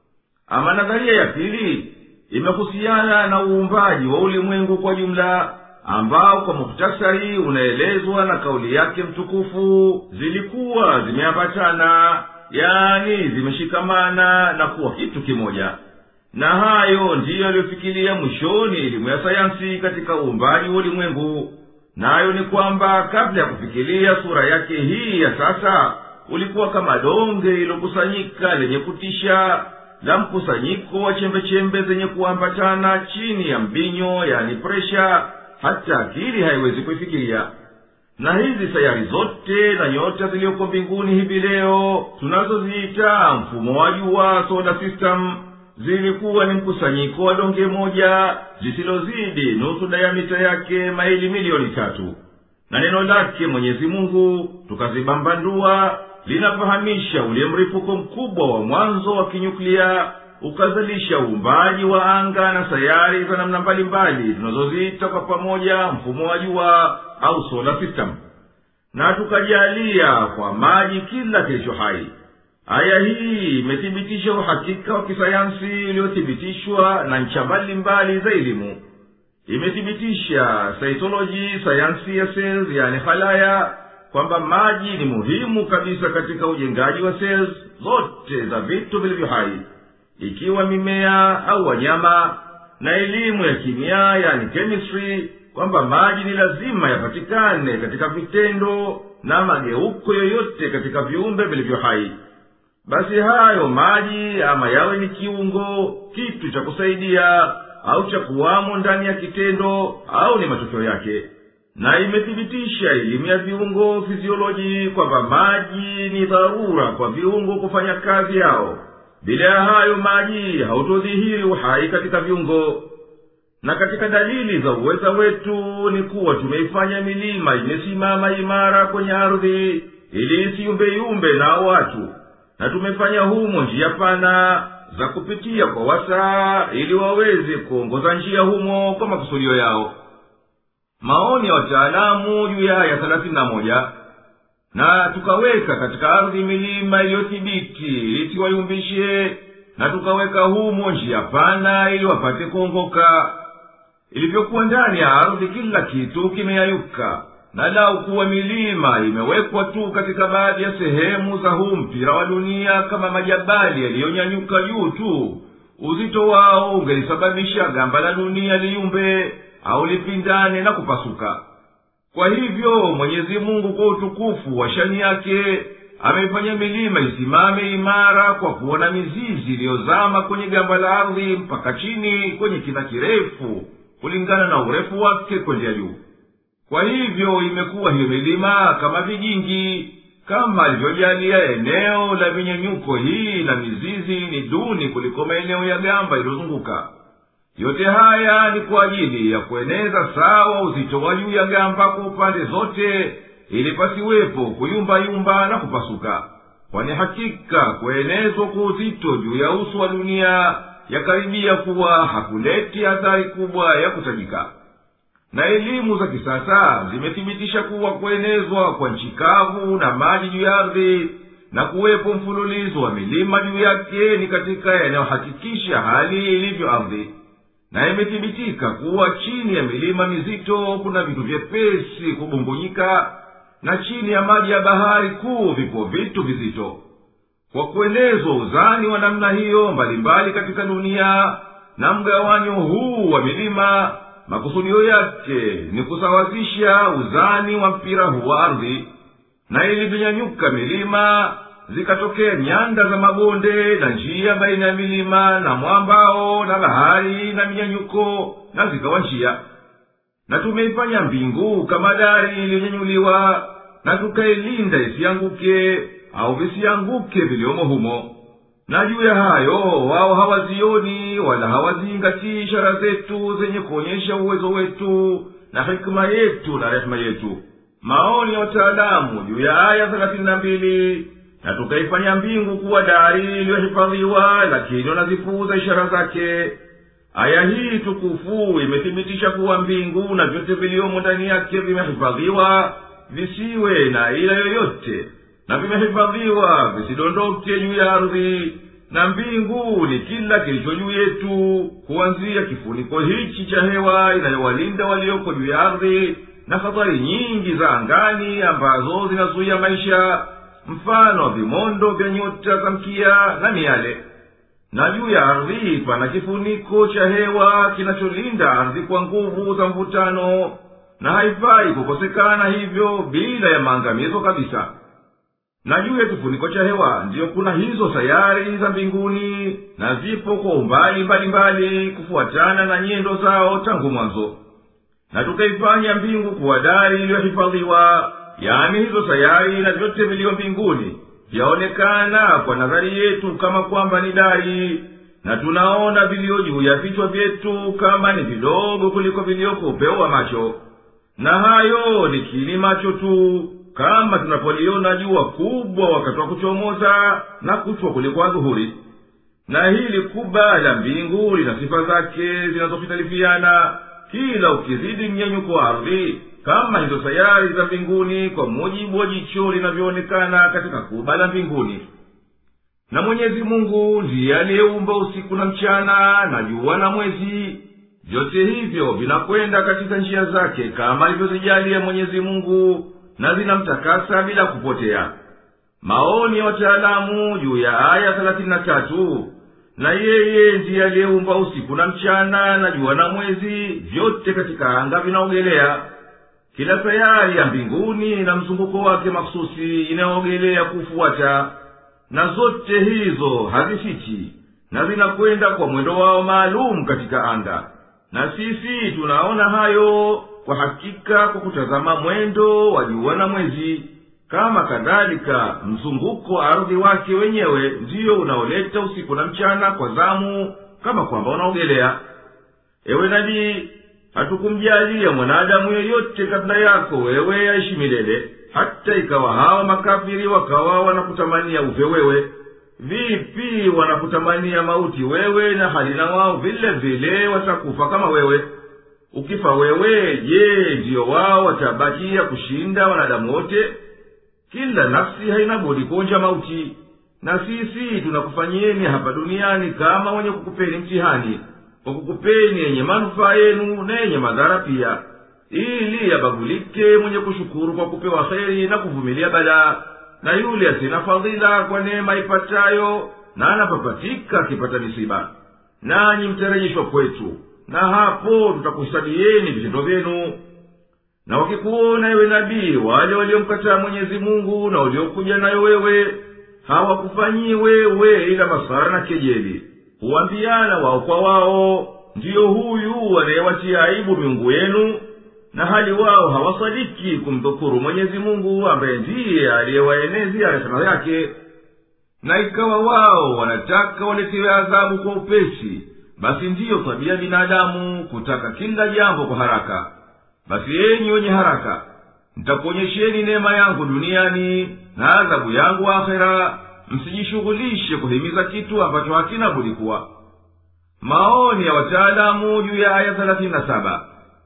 Ama nadharia ya pili imehusiana na uumbaji wa ulimwengu kwa jumla, ambao kwa muhtasari unaelezwa na kauli yake mtukufu, zilikuwa zimeambatana, yani zimeshikamana na kuwa kitu kimoja. Na hayo ndiyo yaliyofikiria mwishoni elimu ya sayansi katika uumbaji wa ulimwengu. Nayo ni kwamba kabla ya kufikiria sura yake hii ya sasa, ulikuwa kama donge ilokusanyika lenye kutisha, la mkusanyiko wa chembe-chembe zenye kuambatana chini ya mbinyo, yani presha, hata akili haiwezi kuifikiria. Na hizi sayari zote na nyota zilioko mbinguni hivi leo tunazoziita mfumo wa jua, solar system, zilikuwa ni mkusanyiko wa donge moja lisilozidi nusu diamita yake maili milioni tatu. Na neno lake Mwenyezi Mungu tukazibambandua linafahamisha ule mripuko mkubwa wa mwanzo wa kinyuklia, ukazalisha uumbaji wa anga na sayari za namna mbalimbali tunazoziita kwa pamoja mfumo wa jua au solar system. Na tukajalia kwa maji kila kilicho hai. Aya hii imethibitisha uhakika wa kisayansi uliothibitishwa na ncha mbalimbali za elimu. Imethibitisha cytology, sayansi ya cells, yani halaya, kwamba maji ni muhimu kabisa katika ujengaji wa cells zote za vitu vilivyo hai, ikiwa mimea au wanyama. Na elimu ya kimia, yani chemistry, kwamba maji ni lazima yapatikane katika vitendo na mageuko yoyote katika viumbe vilivyo hai. Basi hayo maji ama yawe ni kiungo, kitu cha kusaidia, au cha kuwamo ndani ya kitendo, au ni matokeo yake. Na imethibitisha elimu ya viungo, fizioloji, kwamba maji ni dharura kwa viungo kufanya kazi yao. Bila ya hayo maji hautodhihiri uhai katika viungo. Na katika dalili za uweza wetu ni kuwa tumeifanya milima imesimama imara kwenye ardhi ili isiyumbe-yumbe na watu, na tumefanya humo njia pana za kupitia kwa wasaa ili waweze kuongoza njia humo kwa makusudio yao. Maoni ya wataalamu juu ya aya thelathini na moja. Na tukaweka katika ardhi milima iliyothibiti ili siwayumbishe, na tukaweka humo njia pana ili wapate kuongoka. Ilivyokuwa ndani ya ardhi kila kitu kimeyayuka, na lau kuwa milima imewekwa tu katika baadhi ya sehemu za huu mpira wa dunia kama majabali yaliyonyanyuka juu tu, uzito wao ungelisababisha gamba la dunia liyumbe au lipindane na kupasuka. Kwa hivyo Mwenyezi Mungu kwa utukufu wa shani yake ameifanya milima isimame imara kwa kuona mizizi iliyozama kwenye gamba la ardhi mpaka chini kwenye kina kirefu kulingana na urefu wake kwenda juu. Kwa hivyo imekuwa hiyo milima kama vijingi, kama alivyojalia eneo la vinyenyuko hii na mizizi ni duni kuliko maeneo ya gamba iliyozunguka. Yote haya ni kwa ajili ya kueneza sawa uzito wa juu ya gamba kwa upande zote, ili pasiwepo kuyumbayumba na kupasuka. Kwani hakika kuenezwa kwa uzito juu ya uso wa dunia yakaribia kuwa hakuleti athari kubwa ya kutajika. Na elimu za kisasa zimethibitisha kuwa kuenezwa kwa nchi kavu na maji juu ya ardhi na kuwepo mfululizo wa milima juu yake ni katika yanayohakikisha hali ilivyo ardhi. Na imethibitika kuwa chini ya milima mizito kuna vitu vyepesi kubumbunyika, na chini ya maji ya bahari kuu vipo vitu vizito. Kwa kuenezwa uzani wa namna hiyo mbalimbali katika dunia na mgawanyo huu wa milima, makusudio yake ni kusawazisha uzani wa mpira huu wa ardhi. Na ilivinyanyuka milima zikatokea nyanda za mabonde na njia baina ya milima na mwambao na bahari na minyanyuko, na zikawa njia. Na tumeifanya mbingu kama dari iliyonyanyuliwa, na tukailinda isianguke au visianguke viliomo humo. Na juu ya hayo wao hawazioni wala hawazingatii ishara zetu zenye kuonyesha uwezo wetu na hikma yetu na rehema yetu. Maoni ya wataalamu juu ya aya thelathini na mbili. Na tukaifanya mbingu kuwa dari iliyohifadhiwa, lakini wanazipuuza ishara zake. Aya hii tukufu imethibitisha kuwa mbingu na vyote viliomo ndani yake vimehifadhiwa visiwe na ila yoyote, na vimehifadhiwa visidondoke juu ya ardhi. Na mbingu ni kila kilicho juu yetu, kuanzia kifuniko hichi cha hewa inayowalinda walioko juu ya ardhi na hatari nyingi za angani ambazo zinazuia maisha, mfano vimondo vya nyota za mkia na miale. Na juu ya ardhi pana kifuniko cha hewa kinacholinda ardhi kwa nguvu za mvutano, na haifai kukosekana hivyo bila ya maangamizo kabisa. Na juu ya kifuniko cha hewa ndiyo kuna hizo sayari za mbinguni, na zipo kwa umbali mbalimbali kufuatana na nyendo zao tangu mwanzo. Na tukaifanya mbingu kuwa dari iliyohifadhiwa, yaani hizo sayari na vyote vilio mbinguni vyaonekana kwa nadhari yetu kama kwamba ni dari, na tunaona vilio juu ya vichwa vyetu kama ni vidogo kuliko vilioko upeo wa macho. Na hayo ni kini macho tu, kama tunapoliona jua kubwa wakati wa kuchomoza na kuchwa kuliko adhuhuri. Na hili kubwa la mbingu lina sifa zake zinazofitalifiana, kila ukizidi mnyanyuko wa ardhi kama hizo sayari za mbinguni kwa mujibu wa jicho linavyoonekana katika kuba la mbinguni. Na Mwenyezi Mungu ndiye aliyeumba usiku na mchana na jua na mwezi. Vyote hivyo vinakwenda katika njia zake kama alivyozijalia Mwenyezi Mungu, na zinamtakasa bila kupotea. Maoni ya wataalamu juu ya aya thelathini na tatu. Na yeye ndiye aliyeumba usiku na mchana na jua na mwezi, vyote katika anga vinaogelea. Kila sayari ya mbinguni na mzunguko wake mahsusi inaogelea kufuata, na zote hizo hazifiti, na zinakwenda kwa mwendo wao maalum katika anga. Na sisi tunaona hayo kwa hakika kwa kutazama mwendo wa jua na mwezi. Kama kadhalika mzunguko wa ardhi wake wenyewe ndiyo unaoleta usiku na mchana kwa zamu kama kwamba unaogelea. Ewe nabii, hatukumjalia mwanadamu yeyote kabla yako wewe aishi milele, hata ikawa hawa makafiri wakawa wanakutamania ufe wewe. Vipi wanakutamania mauti wewe, na hali na wao vile vile watakufa kama wewe? Ukifa wewe, je, ndiyo wao watabakia kushinda wanadamu wote? Kila nafsi haina budi kuonja mauti. Na sisi tunakufanyieni hapa duniani kama wenye kukupeni mtihani, kwa kukupeni yenye manufaa yenu na yenye madhara pia, ili yabagulike mwenye kushukuru kwa kupewa kheri na kuvumilia balaa, na yule asina fadhila kwa neema ipatayo na anapapatika akipata misiba. Nanyi mtarejeshwa kwetu, na hapo tutakuhesabieni vitendo vyenu. Na wakikuona ewe nabii wale waliomkataa Mwenyezi Mungu na waliokuja nayo wewe, hawakufanyii wewe ila masara na kejeli, huambiana wao kwa wao, ndiyo huyu anayewatia aibu miungu yenu, na hali wao hawasadiki kumdhukuru Mwenyezi Mungu ambaye ndiye aliyewaenezea rehema yake. Na ikawa wao wanataka waletewe adhabu kwa upesi, basi ndiyo tabia binadamu kutaka kila jambo kwa haraka. Basi enyi wenye haraka, nitakuonyesheni neema yangu duniani na adhabu yangu akhera, msijishughulishe kuhimiza kitu ambacho hakina budi kuwa. Maoni ya wataalamu juu ya aya thelathini na saba.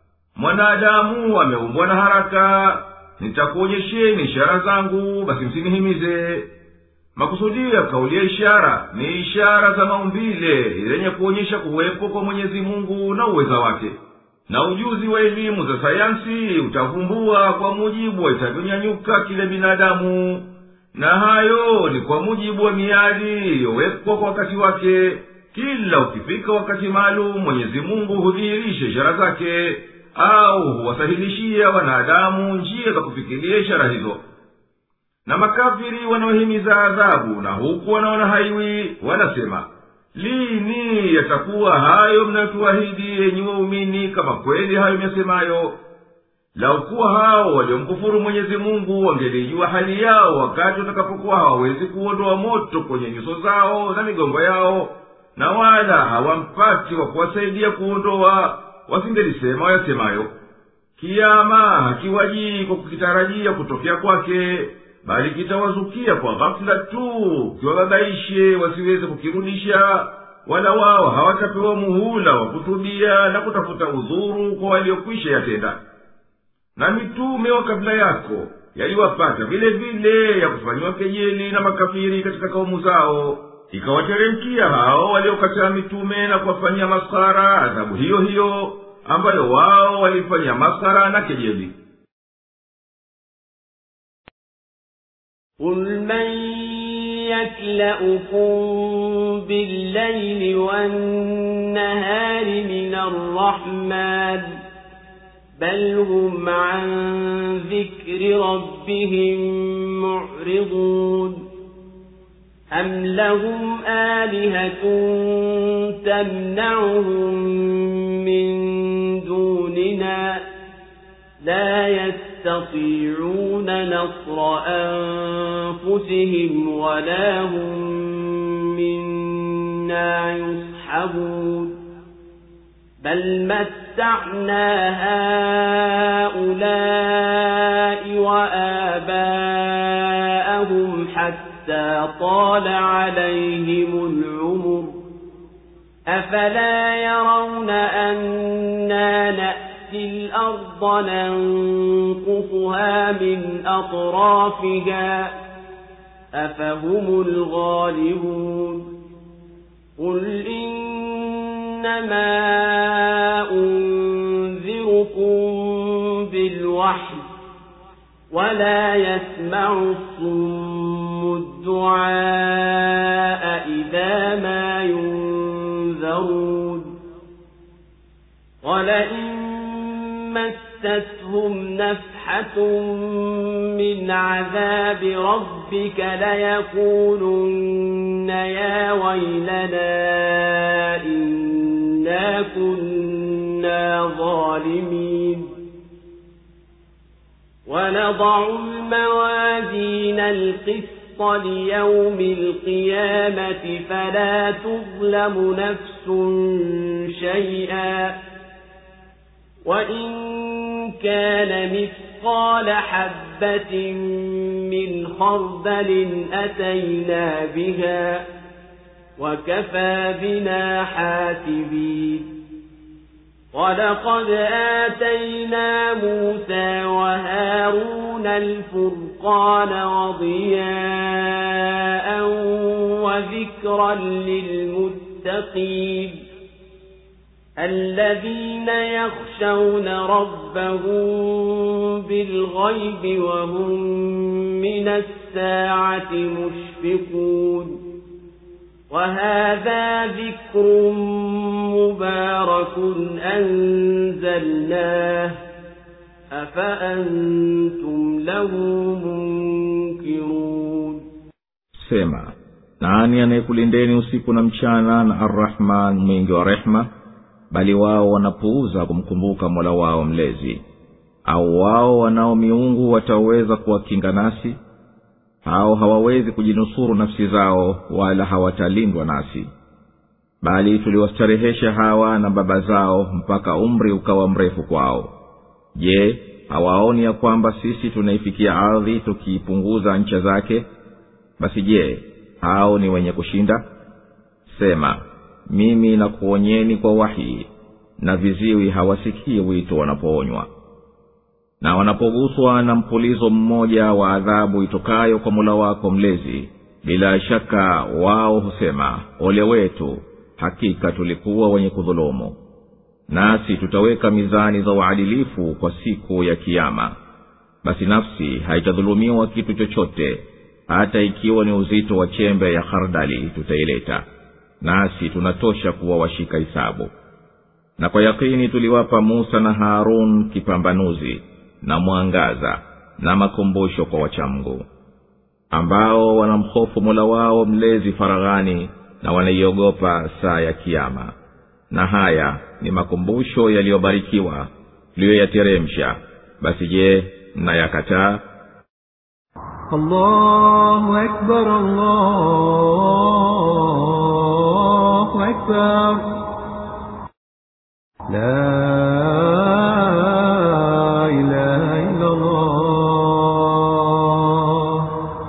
Mwanadamu ameumbwa na haraka, nitakuonyesheni ishara zangu, basi msinihimize. Makusudio ya kauli ya ishara ni ishara za maumbile yenye kuonyesha kuwepo kwa Mwenyezi Mungu na uweza wake. Na ujuzi wa elimu za sayansi utavumbua kwa mujibu wa itavyonyanyuka kile binadamu, na hayo ni kwa mujibu wa miadi iliyowekwa kwa wakati wake. Kila ukifika wakati maalum Mwenyezi Mungu hudhihirisha ishara zake, au huwasahilishia wanadamu njia za kufikiria ishara hizo. Na makafiri wanaohimiza adhabu na huku wanaona haiwi, wanasema, lini yatakuwa hayo mnayotuahidi enyi waumini, kama kweli hayo mnasemayo? Lau kuwa hao waliomkufuru Mwenyezi Mungu wangelijua hali yao wakati watakapokuwa hawawezi kuondoa moto kwenye nyuso zao na migongo yao, na wala hawampati wa kuwasaidia kuondoa, wasingelisema wayasemayo. Kiyama hakiwajii kwa kukitarajia kutokea kwake, bali kitawazukia kwa ghafla tu, kiwababaishe wasiweze kukirudisha, wala wao hawatapewa muhula wa kutubia na kutafuta udhuru kwa waliokwisha yatenda. Na mitume wa kabla yako yaliwapata vile vile ya kufanywa kejeli na makafiri katika kaumu zao, ikawateremkia hao waliokataa mitume na kuwafanyia maskhara adhabu hiyo hiyo ambayo wao walifanyia maskhara na kejeli. قُلْ مَنْ يَكْلَؤُكُمْ بِاللَّيْلِ وَالنَّهَارِ مِنَ الرَّحْمَنِ بَلْ هُمْ عَنْ ذِكْرِ رَبِّهِمْ مُعْرِضُونَ أَمْ لَهُمْ آلِهَةٌ تَمْنَعُهُمْ مِنْ دُونِنَا لَا يَسْتَطِيعُونَ نَصْرَ أَنفُسِهِمْ وَلَا هُمْ مِنَّا يُصْحَبُونَ بَلْ مَتَّعْنَا هَؤُلَاءِ وَآبَاءَهُمْ حَتَّى طَالَ عَلَيْهِمُ الْعُمُرُ أَفَلَا يَرَوْنَ أَنَّا نَأْتِي الْأَرْضَ نَنقُصُهَا مِنْ أَطْرَافِهَا أَفَهُمُ الْغَالِبُونَ قُلْ إِنَّمَا أُنذِرُكُم بِالْوَحْيِ وَلَا يَسْمَعُ الصُّمُّ الدُّعَاءَ إِذَا مَا يُنذَرُونَ وَلَئِن مَسَّتْهُمْ نَفْحَةٌ مِّنْ عَذَابِ رَبِّكَ لَيَقُولُنَّ يَا وَيْلَنَا إِنَّا كُنَّا ظَالِمِينَ وَنَضَعُ الْمَوَازِينَ الْقِسْطَ لِيَوْمِ الْقِيَامَةِ فَلَا تُظْلَمُ نَفْسٌ شَيْئًا وَإِنْ كَانَ مِثْقَالَ حَبَّةٍ مِّنْ خَرْدَلٍ أَتَيْنَا بِهَا وَكَفَى بِنَا حَاسِبِينَ وَلَقَدْ آتَيْنَا مُوسَى وَهَارُونَ الْفُرْقَانَ وَضِيَاءً وَذِكْرًا لِلْمُتَّقِينَ الذين يخشون ربهم بالغيب وهم من الساعة مشفقون وهذا ذكر مبارك أنزلناه أفأنتم له منكرون. Sema, nani anayekulindeni usiku na mchana na Ar-Rahman mwingi wa rehema, bali wao wanapuuza kumkumbuka Mola wao mlezi? Au wao wanao miungu wataweza kuwakinga nasi? Hao hawawezi kujinusuru nafsi zao wala hawatalindwa nasi. Bali tuliwastarehesha hawa na baba zao mpaka umri ukawa mrefu kwao. Je, hawaoni ya kwamba sisi tunaifikia ardhi tukiipunguza ncha zake? Basi je, hao ni wenye kushinda? Sema, mimi nakuonyeni kwa wahi, na viziwi hawasikii wito wanapoonywa. Na wanapoguswa na mpulizo mmoja wa adhabu itokayo kwa Mola wako mlezi, bila shaka wao husema, ole wetu, hakika tulikuwa wenye kudhulumu. Nasi tutaweka mizani za uadilifu kwa siku ya Kiyama. Basi nafsi haitadhulumiwa kitu chochote, hata ikiwa ni uzito wa chembe ya khardali tutaileta, nasi tunatosha kuwa washika hisabu. Na kwa yakini tuliwapa Musa na Harun kipambanuzi na mwangaza na makumbusho kwa wachamgu, ambao wanamhofu Mola wao mlezi faraghani na wanaiogopa saa ya Kiyama. Na haya ni makumbusho yaliyobarikiwa tuliyoyateremsha. Basi je, mnayakataa? Allahu Akbar, Allahu Akbar. La ilaha illa Allah.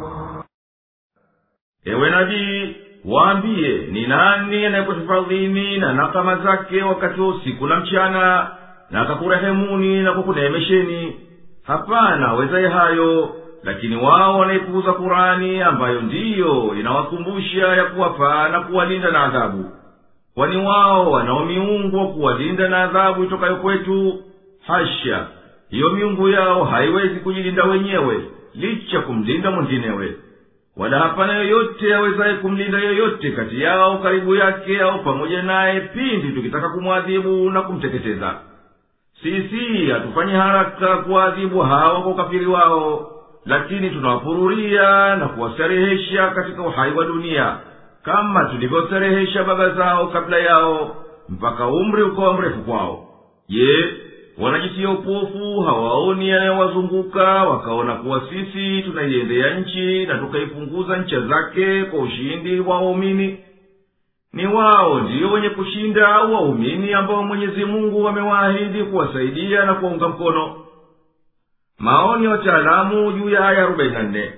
Ewe nabii, waambie, ni nani anayekuhifadhini na nakama zake wakati wa usiku na mchana, na akakurehemuni na kukuneemesheni? Hapana wezaye hayo. Lakini wao wanaipuuza Qur'ani, ambayo ndiyo inawakumbusha ya kuwafaa na kuwalinda na adhabu. Kwani wao wanao miungu wa kuwalinda na adhabu itokayo kwetu? Hasha! Hiyo miungu yao haiwezi kujilinda wenyewe, licha kumlinda mwinginewe. Wala hapana yoyote awezaye kumlinda yoyote kati yao karibu yake au pamoja naye pindi tukitaka kumwadhibu na kumteketeza. Sisi hatufanye haraka kuadhibu hawa kwa ukafiri wao, lakini tunawapururia na kuwastarehesha katika uhai wa dunia, kama tulivyostarehesha baba zao kabla yao, mpaka umri ukawa mrefu kwao. Je, wanajitia upofu hawaoni yanayowazunguka, wakaona kuwa sisi tunaiendea nchi na tukaipunguza ncha zake kwa ushindi wa waumini? Ni wao ndio wenye kushinda au waumini ambao Mwenyezi Mungu amewaahidi kuwasaidia na kuwaunga mkono? Maoni ya wataalamu juu ya aya arobaini na nne.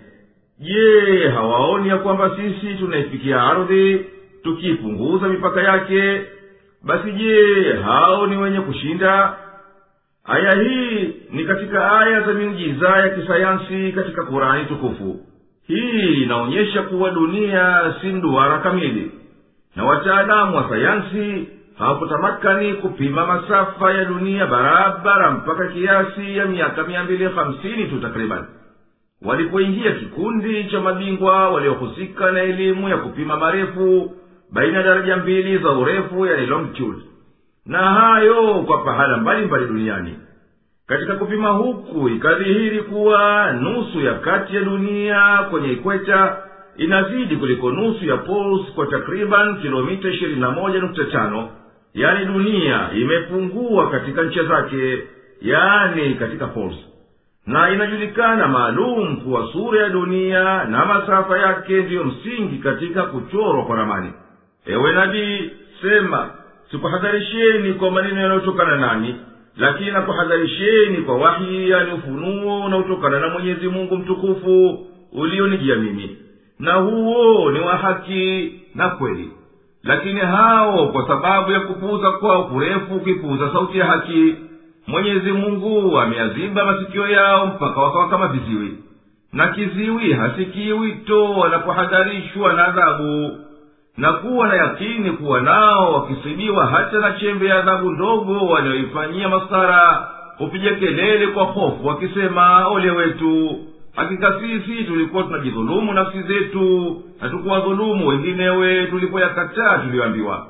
Je, hawaoni ya kwamba sisi tunaifikia ardhi tukipunguza mipaka yake? Basi je, hao ni wenye kushinda? Aya hii ni katika aya za miujiza ya kisayansi katika Qur'ani tukufu. Hii inaonyesha kuwa dunia si duara kamili, na wataalamu wa sayansi hawakutamakani kupima masafa ya dunia barabara mpaka kiasi ya miaka mia mbili hamsini tu takriban. Walipoingia kikundi cha mabingwa waliohusika na elimu ya kupima marefu baina daraja mbili za urefu, yani longitude, na hayo kwa pahala mbalimbali duniani. Katika kupima huku ikadhihiri kuwa nusu ya kati ya dunia kwenye ikweta inazidi kuliko nusu ya poles kwa takriban kilomita ishirini na moja nukta tano. Yani dunia imepungua katika ncha zake, yani katika poles. Na inajulikana maalum kuwa sura ya dunia na masafa yake ndiyo msingi katika kuchorwa kwa ramani. Ewe nabii, sema, sikuhadharisheni kwa maneno yanayotokana nani, lakini nakuhadharisheni kwa wahi, yani ufunuo unaotokana na Mwenyezi Mungu mtukufu ulionijia mimi, na huo ni wa haki na kweli. Lakini hao kwa sababu ya kupuuza kwao kurefu kipuuza sauti ya haki, Mwenyezi Mungu ameyaziba masikio yao mpaka wakawa kama viziwi. Na kiziwi hasikii wito wanapohadharishwa na adhabu. na kuwa na yakini kuwa nao wakisibiwa hata na chembe ya adhabu ndogo walioifanyia masara hupiga kelele kwa hofu wakisema, ole wetu, hakika sisi tulikuwa tunajidhulumu nafsi zetu na tukuwadhulumu wenginewe tulipoyakataa tuliyoambiwa.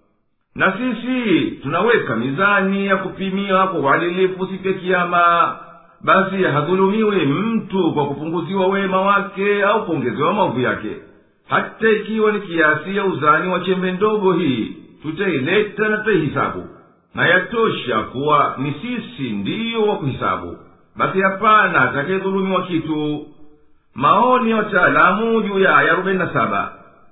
Na sisi tunaweka mizani ya kupimia kwa uadilifu siku ya kiyama, basi hadhulumiwe mtu kwa kupunguziwa wema wake au kuongezewa maovu yake. Hata ikiwa ni kiasi ya uzani wa chembe ndogo hii, tutaileta na tutaihisabu, na yatosha kuwa ni sisi ndiyo wa kuhisabu. Basi hapana atakayedhulumiwa kitu. Maoni ya wataalamu juu ya aya arobaini na saba.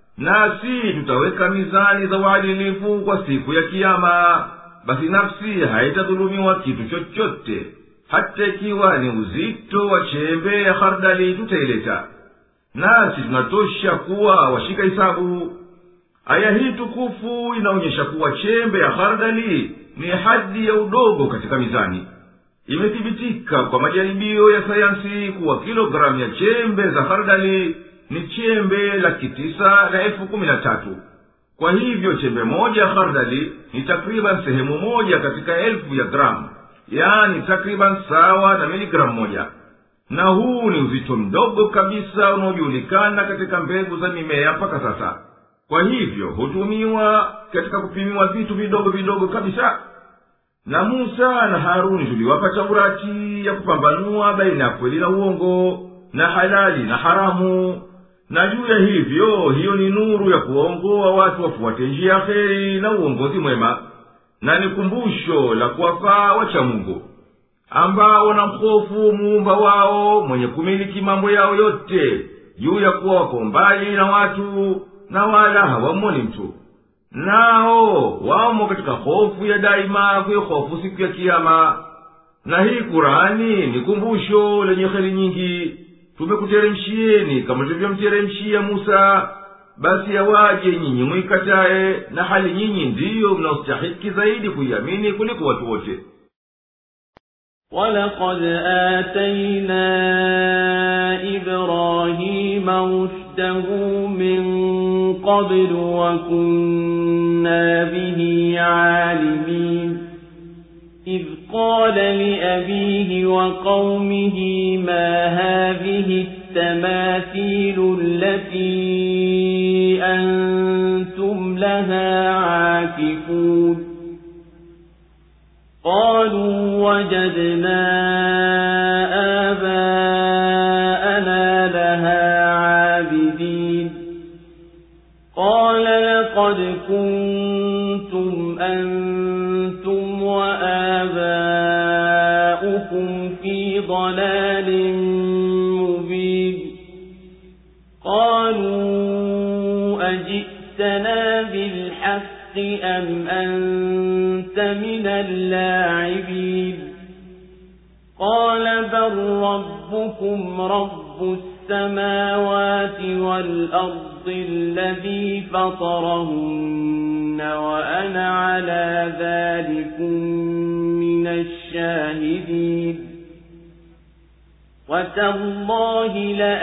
Nasi tutaweka mizani za uadilifu kwa siku ya kiyama, basi nafsi haitadhulumiwa kitu chochote, hata ikiwa ni uzito wa chembe ya khardali tutaileta, nasi tunatosha kuwa washika hisabu. Aya hii tukufu inaonyesha kuwa chembe ya khardali ni hadi ya udogo katika mizani. Imethibitika kwa majaribio ya sayansi kuwa kilogramu ya chembe za khardali ni chembe laki tisa na elfu kumi na tatu. Kwa hivyo chembe moja ya khardali ni takriban sehemu moja katika elfu ya gramu, yaani takriban sawa na miligramu moja. Na huu ni uzito mdogo kabisa unaojulikana katika mbegu za mimea mpaka sasa. Kwa hivyo hutumiwa katika kupimiwa vitu vidogo vidogo kabisa. Na Musa na Haruni tuliwapa Taurati ya kupambanua baina ya kweli na uongo, na halali na haramu. Na juu ya hivyo, hiyo ni nuru ya kuongoa watu wafuate njia ya kheri na uongozi mwema, na ni kumbusho la kuwafaa wacha Mungu ambao wanamhofu muumba wao mwenye kumiliki mambo yao yote, juu ya kuwa wako mbali na watu na wala hawamoni mtu. Nao wamo katika hofu ya daima kuihofu siku ya kiyama. Na hii Kurani ni kumbusho lenye kheri nyingi. Tumekuteremshieni kama tulivyomteremshia Musa, basi awaje nyinyi mwikatae, na hali nyinyi ndiyo mnaostahiki zaidi kuiamini kuliko watu wote. وَلَقَدْ آتَيْنَا إِبْرَاهِيمَ رُشْدَهُ مِنْ قَبْلُ وَكُنَّا بِهِ عَالِمِينَ إِذْ قَالَ لِأَبِيهِ وَقَوْمِهِ مَا هَذِهِ التَّمَاثِيلُ الَّتِي أَنْتُمْ لَهَا عَاكِفُونَ قالوا وجدنا آباءنا لها عابدين قال لقد كنتم أنتم وآباؤكم في ضلال مبين قالوا أجئتنا بالحق أم أنت من اللاعبين قال بل ربكم رب السماوات والأرض الذي فطرهن وأنا على ذلكم من الشاهدين وتالله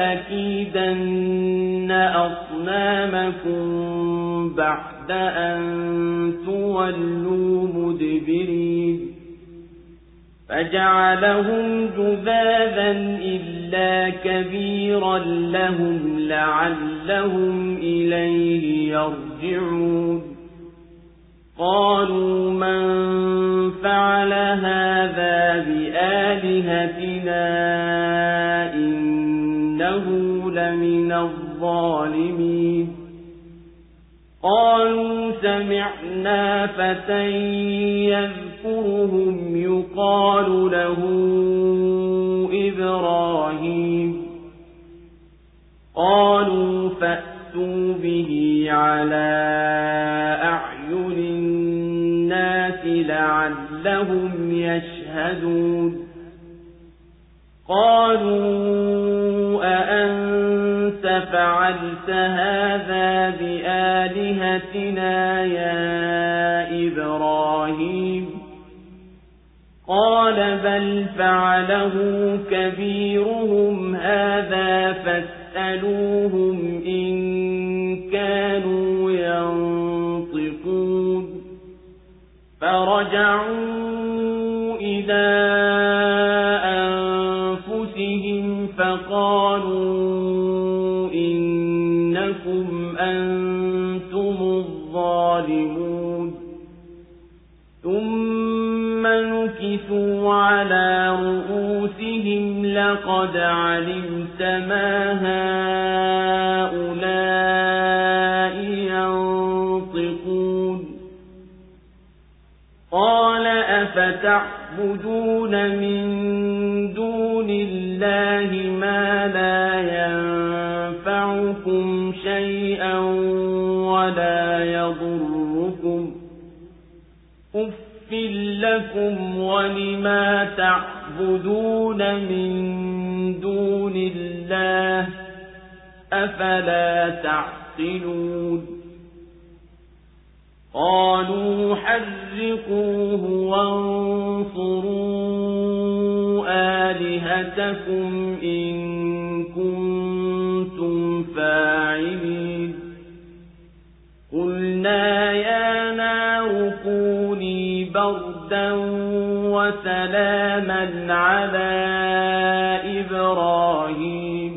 لأكيدن أصنامكم بعد أن تولوا مدبرين فجعلهم جذاذا إلا كبيرا لهم لعلهم إليه يرجعون قالوا من فعل هذا بآلهتنا إنه لمن الظالمين قالوا سمعنا فتى يذكرهم يقال له إبراهيم قالوا فأتوا به على أعين الناس لعلهم يشهدون قالوا أأنت فعلت هذا بآلهتنا يا إبراهيم قال بل فعله كبيرهم هذا فاسألوهم إن كانوا أنتم الظالمون ثم نكثوا على رؤوسهم لقد علمت ما هؤلاء ينطقون قال أفتعبدون من دون الله ما لا ينفعكم شيئا ولا يضركم أف لكم ولما تعبدون من دون الله أفلا تعقلون قالوا حرقوه وانصروا آلهتكم إن كنتم فاعلين قلنا يا نار كوني بردا وسلاما على إبراهيم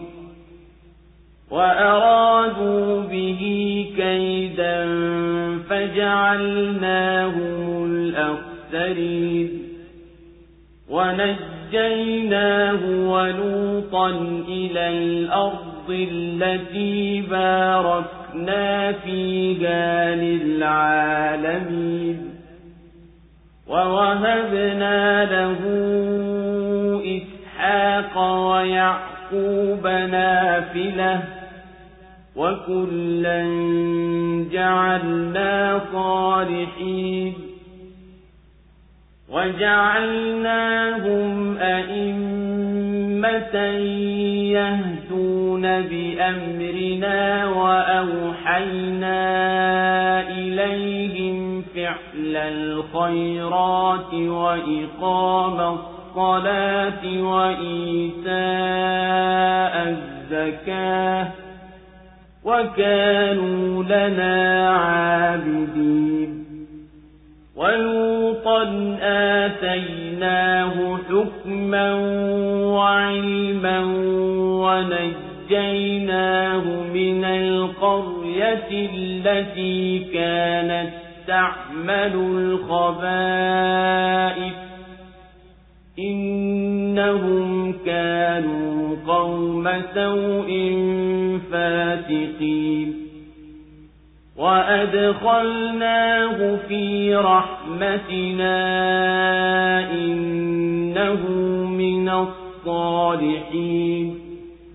وأرادوا به كيدا فجعلناهم الأخسرين ونجيناه ولوطا إلى الأرض التي باركنا فيها للعالمين ووهبنا له إسحاق ويعقوب نافلة وكلا جعلنا صالحين وجعلناهم أئمة يهدون بأمرنا وأوحينا إليهم فعل الخيرات وإقام الصلاة وإيتاء الزكاة وكانوا لنا عابدين ولوطا آتيناه حكما وعلما ونجيناه من القرية التي كانت تعمل الخبائث إنهم كانوا قوم سوء فاسقين وأدخلناه في رحمتنا إنه من الصالحين.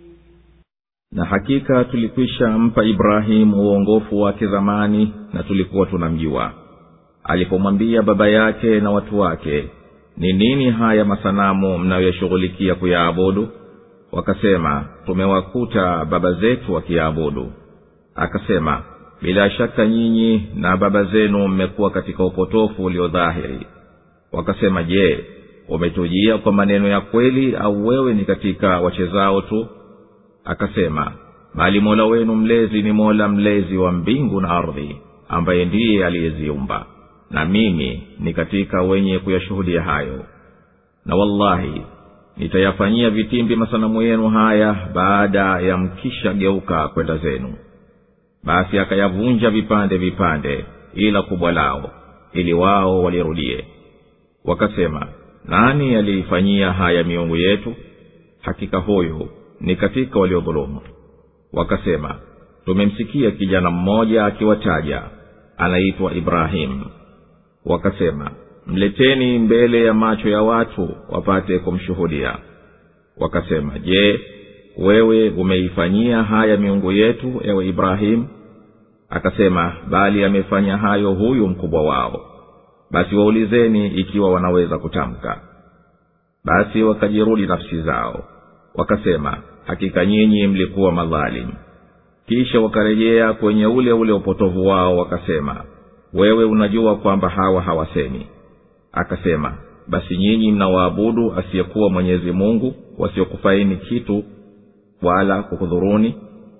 Na hakika tulikwisha mpa Ibrahimu uongofu wake zamani na tulikuwa tunamjua. Alipomwambia baba yake na watu wake, ni nini haya masanamu mnayoyashughulikia kuyaabudu? Wakasema, tumewakuta baba zetu wakiyaabudu. Akasema, bila shaka nyinyi na baba zenu mmekuwa katika upotofu uliodhahiri. Wakasema, je, umetujia kwa maneno ya kweli au wewe ni katika wachezao tu? Akasema, bali Mola wenu mlezi ni Mola mlezi wa mbingu na ardhi, ambaye ndiye aliyeziumba, na mimi ni katika wenye kuyashuhudia hayo. Na wallahi nitayafanyia vitimbi masanamu yenu haya baada ya mkisha geuka kwenda zenu. Basi akayavunja vipande vipande ila kubwa lao, ili wao walirudie. Wakasema, nani aliifanyia haya miungu yetu? Hakika huyu ni katika waliodhulumu. Wakasema, tumemsikia kijana mmoja akiwataja, anaitwa Ibrahim. Wakasema, mleteni mbele ya macho ya watu wapate kumshuhudia. Wakasema, je, wewe umeifanyia haya miungu yetu ewe Ibrahim? Akasema, bali amefanya hayo huyu mkubwa wao. Basi waulizeni ikiwa wanaweza kutamka. Basi wakajirudi nafsi zao. Wakasema, hakika nyinyi mlikuwa madhalimu. Kisha wakarejea kwenye ule ule upotovu wao. Wakasema, wewe unajua kwamba hawa hawasemi. Akasema, basi nyinyi mnawaabudu asiyekuwa Mwenyezi Mungu, wasiokufaini kitu wala kukudhuruni.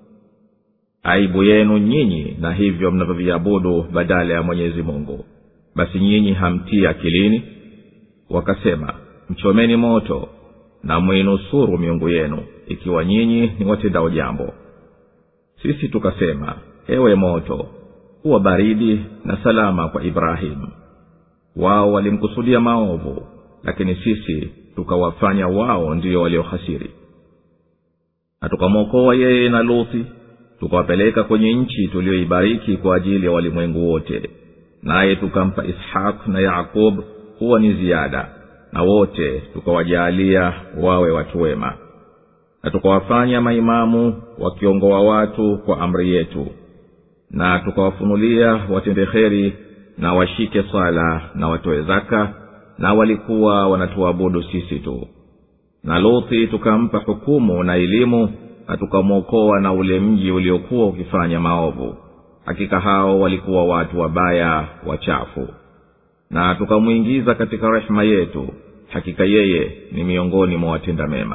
Aibu yenu nyinyi na hivyo mnavyoviabudu badala ya Mwenyezi Mungu. Basi nyinyi hamtii akilini? Wakasema, mchomeni moto na muinusuru miungu yenu ikiwa nyinyi ni watendao jambo. Sisi tukasema, ewe moto, kuwa baridi na salama kwa Ibrahimu. Wao walimkusudia maovu, lakini sisi tukawafanya wao ndio waliohasiri. Na tukamwokoa yeye na Luthi, tukawapeleka kwenye nchi tuliyoibariki kwa ajili ya walimwengu wote, naye tukampa Ishaq na Yakub kuwa ni ziada, na wote tukawajaalia wawe watu wema. Na tukawafanya maimamu wakiongoa watu kwa amri yetu, na tukawafunulia watende kheri na washike sala na watoe zaka, na walikuwa wanatuabudu sisi tu. Na Luthi tukampa hukumu na elimu, na tukamwokoa na ule mji uliokuwa ukifanya maovu. Hakika hao walikuwa watu wabaya wachafu. Na tukamuingiza katika rehema yetu, hakika yeye ni miongoni mwa watenda mema.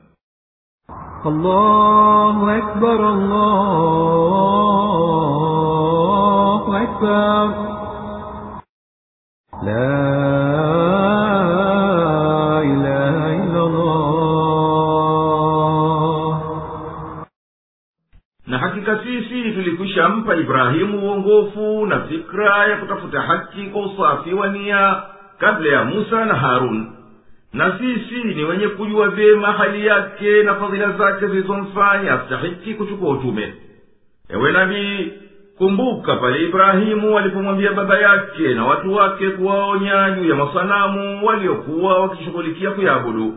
Allahu Akbar, Allahu Akbar. La ilaha illa Allah. Na hakika sisi tulikwisha mpa Ibrahimu uongofu na fikra ya kutafuta haki kwa usafi wa nia kabla ya Musa na Harun. Na sisi ni wenye kujua vyema hali yake na fadhila zake zilizomfanya astahiki kuchukua utume. Ewe nabii, kumbuka pale Ibrahimu alipomwambia baba yake na watu wake kuwaonya juu ya masanamu waliokuwa wakishughulikia kuyabudu.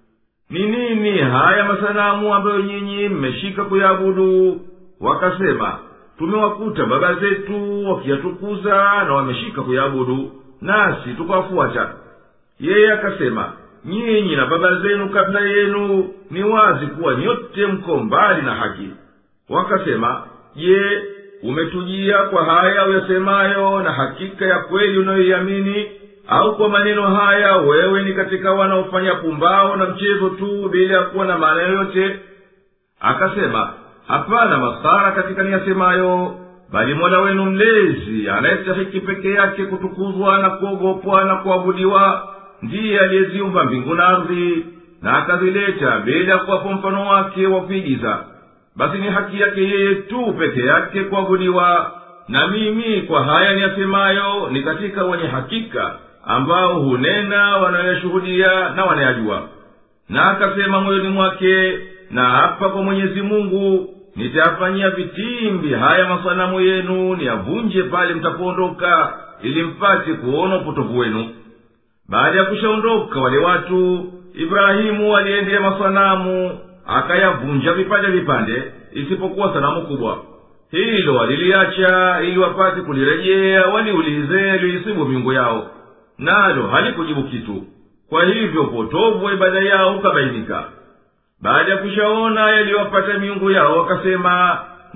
Ni nini haya masanamu ambayo nyinyi mmeshika kuyabudu? Wakasema, tumewakuta baba zetu wakiyatukuza na wameshika kuyabudu, nasi tukawafuata. Yeye akasema, nyinyi na baba zenu kabla yenu ni wazi kuwa nyote mko mbali na haki. Wakasema, je, umetujia kwa haya uyasemayo na hakika ya kweli unayoiamini, au kwa maneno haya wewe ni katika wanaofanya pumbao na mchezo tu bila ya kuwa na maana yoyote? Akasema, hapana masara katika niyasemayo, bali Mola wenu mlezi anayestahiki peke yake kutukuzwa na kuogopwa na kuabudiwa ndiye aliyeziumba mbingu na ardhi, na akazileta bila kuwapo mfano wake wa kuigiza. Basi ni haki yake yeye tu peke yake kuabudiwa. Na mimi kwa haya niyasemayo ni katika wenye hakika ambao hunena wanayashuhudia na wanayajua. Na akasema moyoni mwake, na hapa kwa Mwenyezi Mungu nitayafanyia vitimbi haya masanamu yenu niyavunje pale mtapoondoka, ili mpate kuona upotovu wenu. Baada ya kushaondoka wale watu, Ibrahimu aliendea masanamu akayavunja vipande vipande, isipokuwa sanamu kubwa. Hilo waliliacha ili wapate kulirejea waliulize liisibu miungu yao, nalo halikujibu kitu. Kwa hivyo upotovu wa ibada yao ukabainika. Baada ya kushaona yaliyowapata miungu yao, wakasema,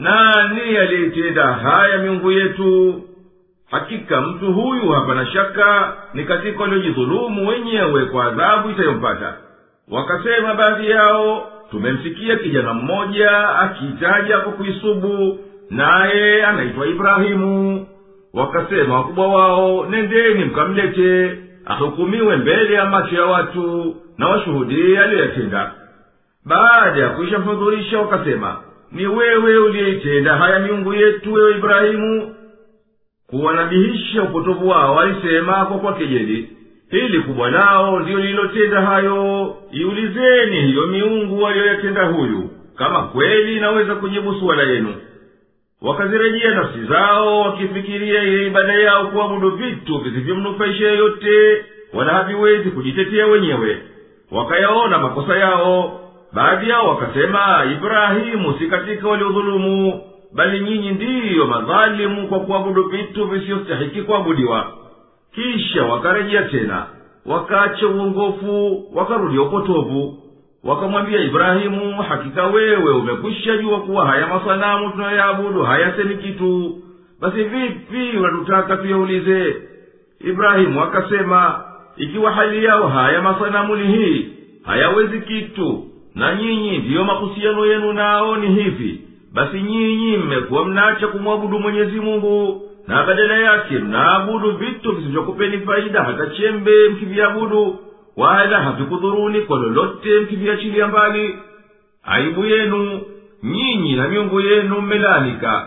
nani aliyetenda haya miungu yetu? Hakika mtu huyu hapana shaka ni katika waliojidhulumu wenyewe kwa adhabu itayompata. Wakasema baadhi yao, tumemsikia kijana mmoja akitaja kwa kuisubu, naye anaitwa Ibrahimu. Wakasema wakubwa wao, nendeni mkamlete ahukumiwe mbele ya macho ya watu na washuhudie aliyotenda. Baada ya kuisha mhudhurisha, wakasema, ni wewe uliyeitenda haya miungu yetu, wewe Ibrahimu? Kuwanabihisha upotovu wao alisema kwa kwa kejeli, hili kubwa lao ndiyo lililotenda hayo. Iulizeni hiyo miungu walioyatenda huyu, kama kweli inaweza kujibu suala yenu. Wakazirejea nafsi zao wakifikiria ile ibada yao kuabudu vitu visivyomnufaisha yote, wala haviwezi kujitetea wenyewe. Wakayaona makosa yao. Baadhi yao wakasema, Ibrahimu si katika waliodhulumu, bali nyinyi ndiyo madhalimu kwa kuabudu vitu visiyostahiki kuabudiwa. Kisha wakarejea tena, wakaacha uongofu, wakarudia upotovu. Wakamwambia Ibrahimu, hakika wewe umekwisha jua kuwa haya masanamu tunayoabudu hayasemi kitu. Basi vipi unatutaka tuyaulize? Ibrahimu akasema, ikiwa hali yao haya masanamu ni hii, hayawezi kitu, na nyinyi ndiyo mahusiano yenu nao ni hivi, basi nyinyi mmekuwa mnaacha kumwabudu Mwenyezi Mungu, na badala yake mnaabudu vitu visivyokupeni faida hata chembe mkiviabudu, wala havikudhuruni kwa lolote mkiviachilia mbali. Aibu yenu, nyinyi na miungu yenu mmelanika.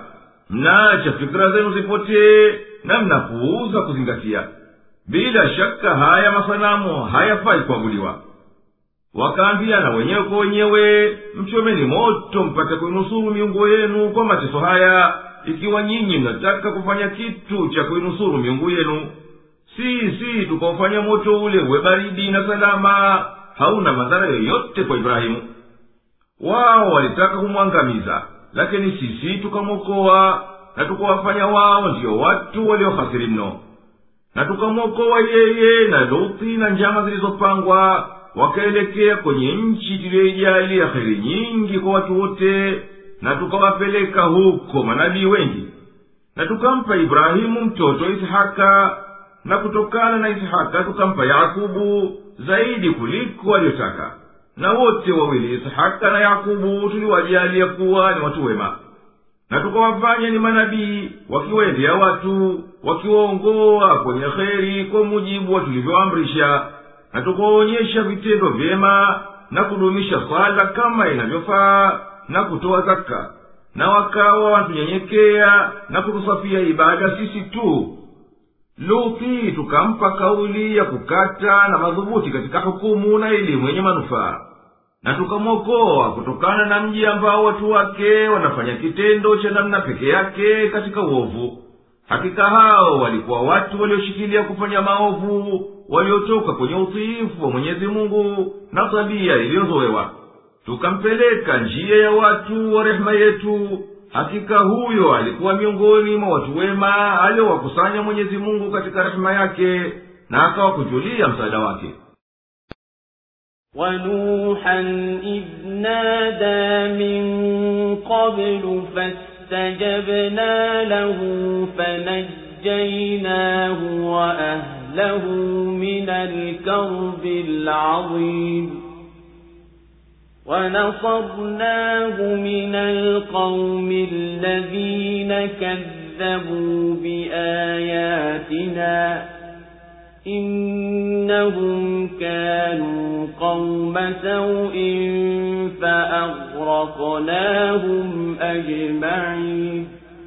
mnaacha fikira zenu zipotee na mnapuuza kuzingatia. Bila shaka haya masanamu hayafai kuabudiwa. Wakaambiana wenyewe kwa wenyewe, mchomeni moto mpate kuinusuru miungu yenu kwa mateso haya, ikiwa nyinyi mnataka kufanya kitu cha kuinusuru miungu yenu. Sisi tukaufanya moto ule uwe baridi na salama, hauna madhara yoyote kwa Ibrahimu. Wao walitaka kumwangamiza, lakini sisi tukamwokoa na tukawafanya wao ndio watu waliohasiri mno. Na tukamwokoa yeye na Luthi na njama zilizopangwa, wakaelekea kwenye nchi tuliyoijalia kheri nyingi kwa watu wote, na tukawapeleka huko manabii wengi. Na tukampa Ibrahimu mtoto Ishaka, na kutokana na Ishaka tukampa Yakubu zaidi kuliko aliyotaka. Na wote wawili Ishaka na Yakubu tuliwajalia kuwa ni watu wema. Na tukawafanya ni manabii, wakiwaendea watu, wakiwaongoa kwenye kheri kwa mujibu wa tulivyoamrisha. Na tukawaonyesha vitendo vyema na kudumisha sala kama inavyofaa na kutoa zaka. Na wakawa wantunyenyekea na kutusafia ibada sisi tu. Luthi tukampa kauli ya kukata na madhubuti katika hukumu na elimu yenye manufaa. Na tukamwokoa kutokana na mji ambao watu wake wanafanya kitendo cha namna peke yake katika uovu. Hakika hao walikuwa watu walioshikilia kufanya maovu, waliotoka kwenye utiifu wa Mwenyezi Mungu na tabia iliyozoewa. Tukampeleka njia ya watu wa rehema yetu. Hakika huyo alikuwa miongoni mwa watu wema aliowakusanya Mwenyezi Mungu katika rehema yake, na akawakujulia msaada wake. وَنُوحًا إِذْ نَادَى مِن قَبْلُ فَاسْتَجَبْنَا لَهُ فَنَجَّيْنَاهُ وَأَهْلَهُ مِنَ الْكَرْبِ الْعَظِيمِ وَنَصَرْنَاهُ مِنَ الْقَوْمِ الَّذِينَ كَذَّبُوا بِآيَاتِنَا إِنَّهُمْ كَانُوا قَوْمَ سَوْءٍ فَأَغْرَقْنَاهُمْ أَجْمَعِينَ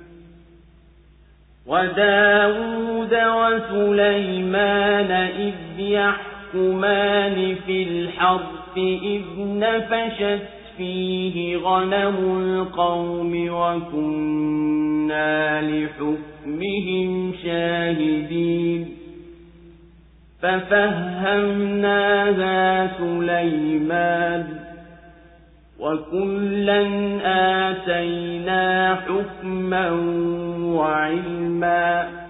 وَدَاوُودَ وَسُلَيْمَانَ إِذْ يَحْكُمَانِ فِي الْحَرْثِ إِذْ نَفَشَتْ فِيهِ غَنَمُ الْقَوْمِ وَكُنَّا لِحُكْمِهِمْ شَاهِدِينَ فَفَهَّمْنَاهَا سُلَيْمَانَ وَكُلًّا آتَيْنَا حُكْمًا وَعِلْمًا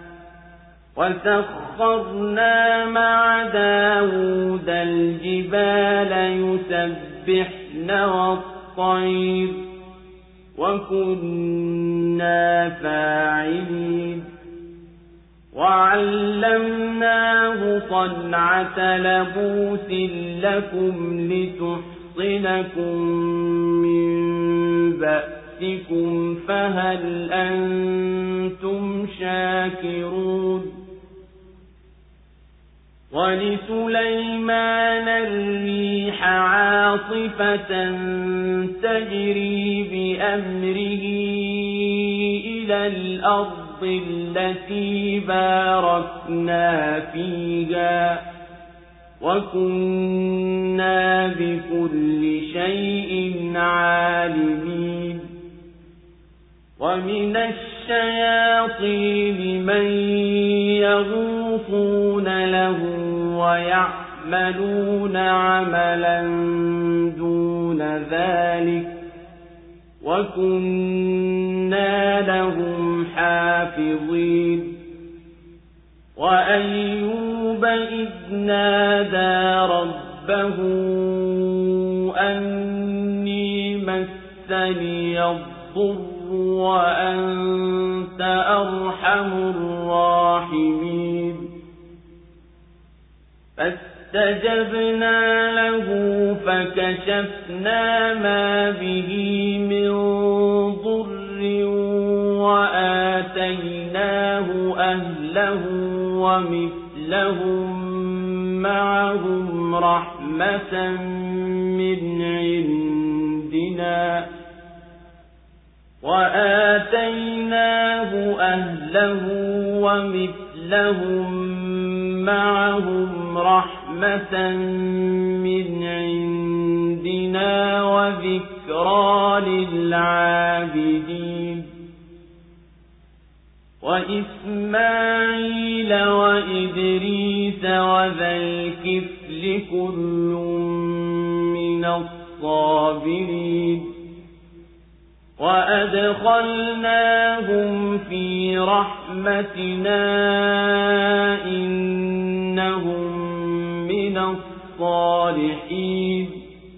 وَسَخَّرْنَا مَعَ دَاوُودَ الْجِبَالَ يُسَبِّحْنَ وَالطَّيْرَ وَكُنَّا فَاعِلِينَ وَعَلَّمْنَاهُ صَنْعَةَ لَبُوسٍ لَكُمْ لِتُحْصِنَكُم مِّن بَأْسِكُمْ فَهَلْ أَنتُمْ شَاكِرُونَ وَلِسُلَيْمَانَ الرِّيحَ عَاصِفَةً تَجْرِي بِأَمْرِهِ إِلَى الْأَرْضِ التي باركنا فيها وكنا بكل شيء عالمين ومن الشياطين من يغوصون له ويعملون عملا دون ذلك وَكُنَّا لَهُمْ حَافِظِينَ وَأَيُّوبَ إِذْ نَادَى رَبَّهُ أَنِّي مَسَّنِيَ الضُّرُّ وَأَنْتَ أَرْحَمُ الرَّاحِمِينَ فَاسْتَجَبْنَا لَهُ فَكَشَفْنَا مَا بِهِ مِنْ ضُرٍّ وَآتَيْنَاهُ أَهْلَهُ وَمِثْلَهُمْ مَعَهُمْ رَحْمَةً مِنْ عِنْدِنَا وآتيناه أهله ومثلهم معهم رحمة من عندنا وذكرى للعابدين وإسماعيل وإدريس وذا الكفل كل من الصابرين وأدخلناهم في رحمتنا إنهم من الصالحين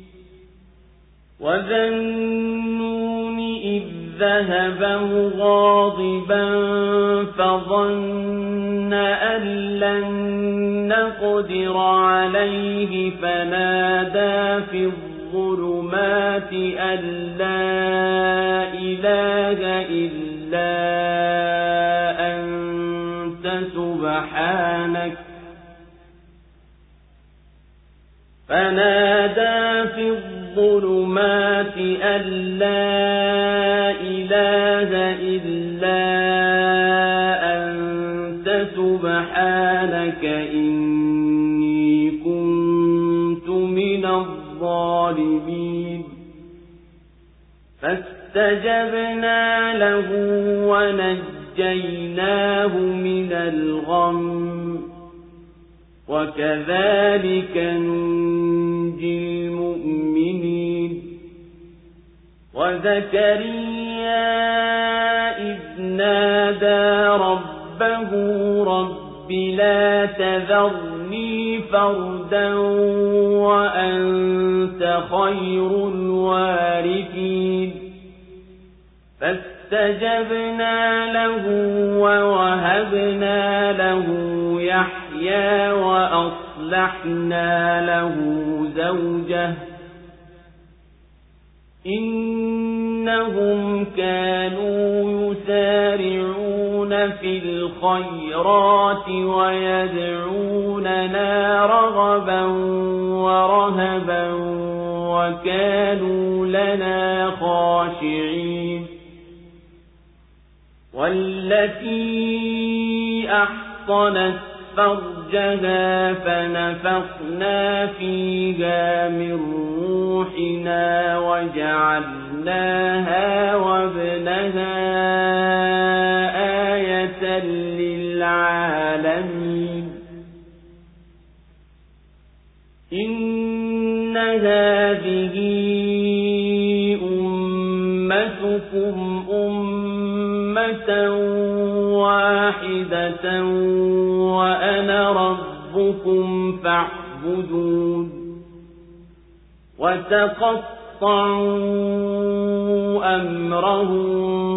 وذا النون إذ ذهب مغاضبا فظن أن لن نقدر عليه فنادى في الظلمات أن لا إله إلا أنت سبحانك فنادى في الظلمات أن لا إله إلا أنت سبحانك إني كنت من الظالمين فاستجبنا له ونجيناه من الغم وكذلك ننجي المؤمنين وزكريا إذ نادى ربه رب لا تذرني فردا وأنت خير الوارثين فاستجبنا له ووهبنا له يحيى وأصلحنا له زوجه إنهم كانوا يسارعون في الخيرات ويدعوننا رغبا ورهبا وكانوا لنا خاشعين والتي أحصنت فرجها فنفخنا فيها من روحنا وجعلناها وابنها آية للعالمين إن هذه أمتكم أمة واحدة وأنا ربكم فاعبدون وتقطعوا أمرهم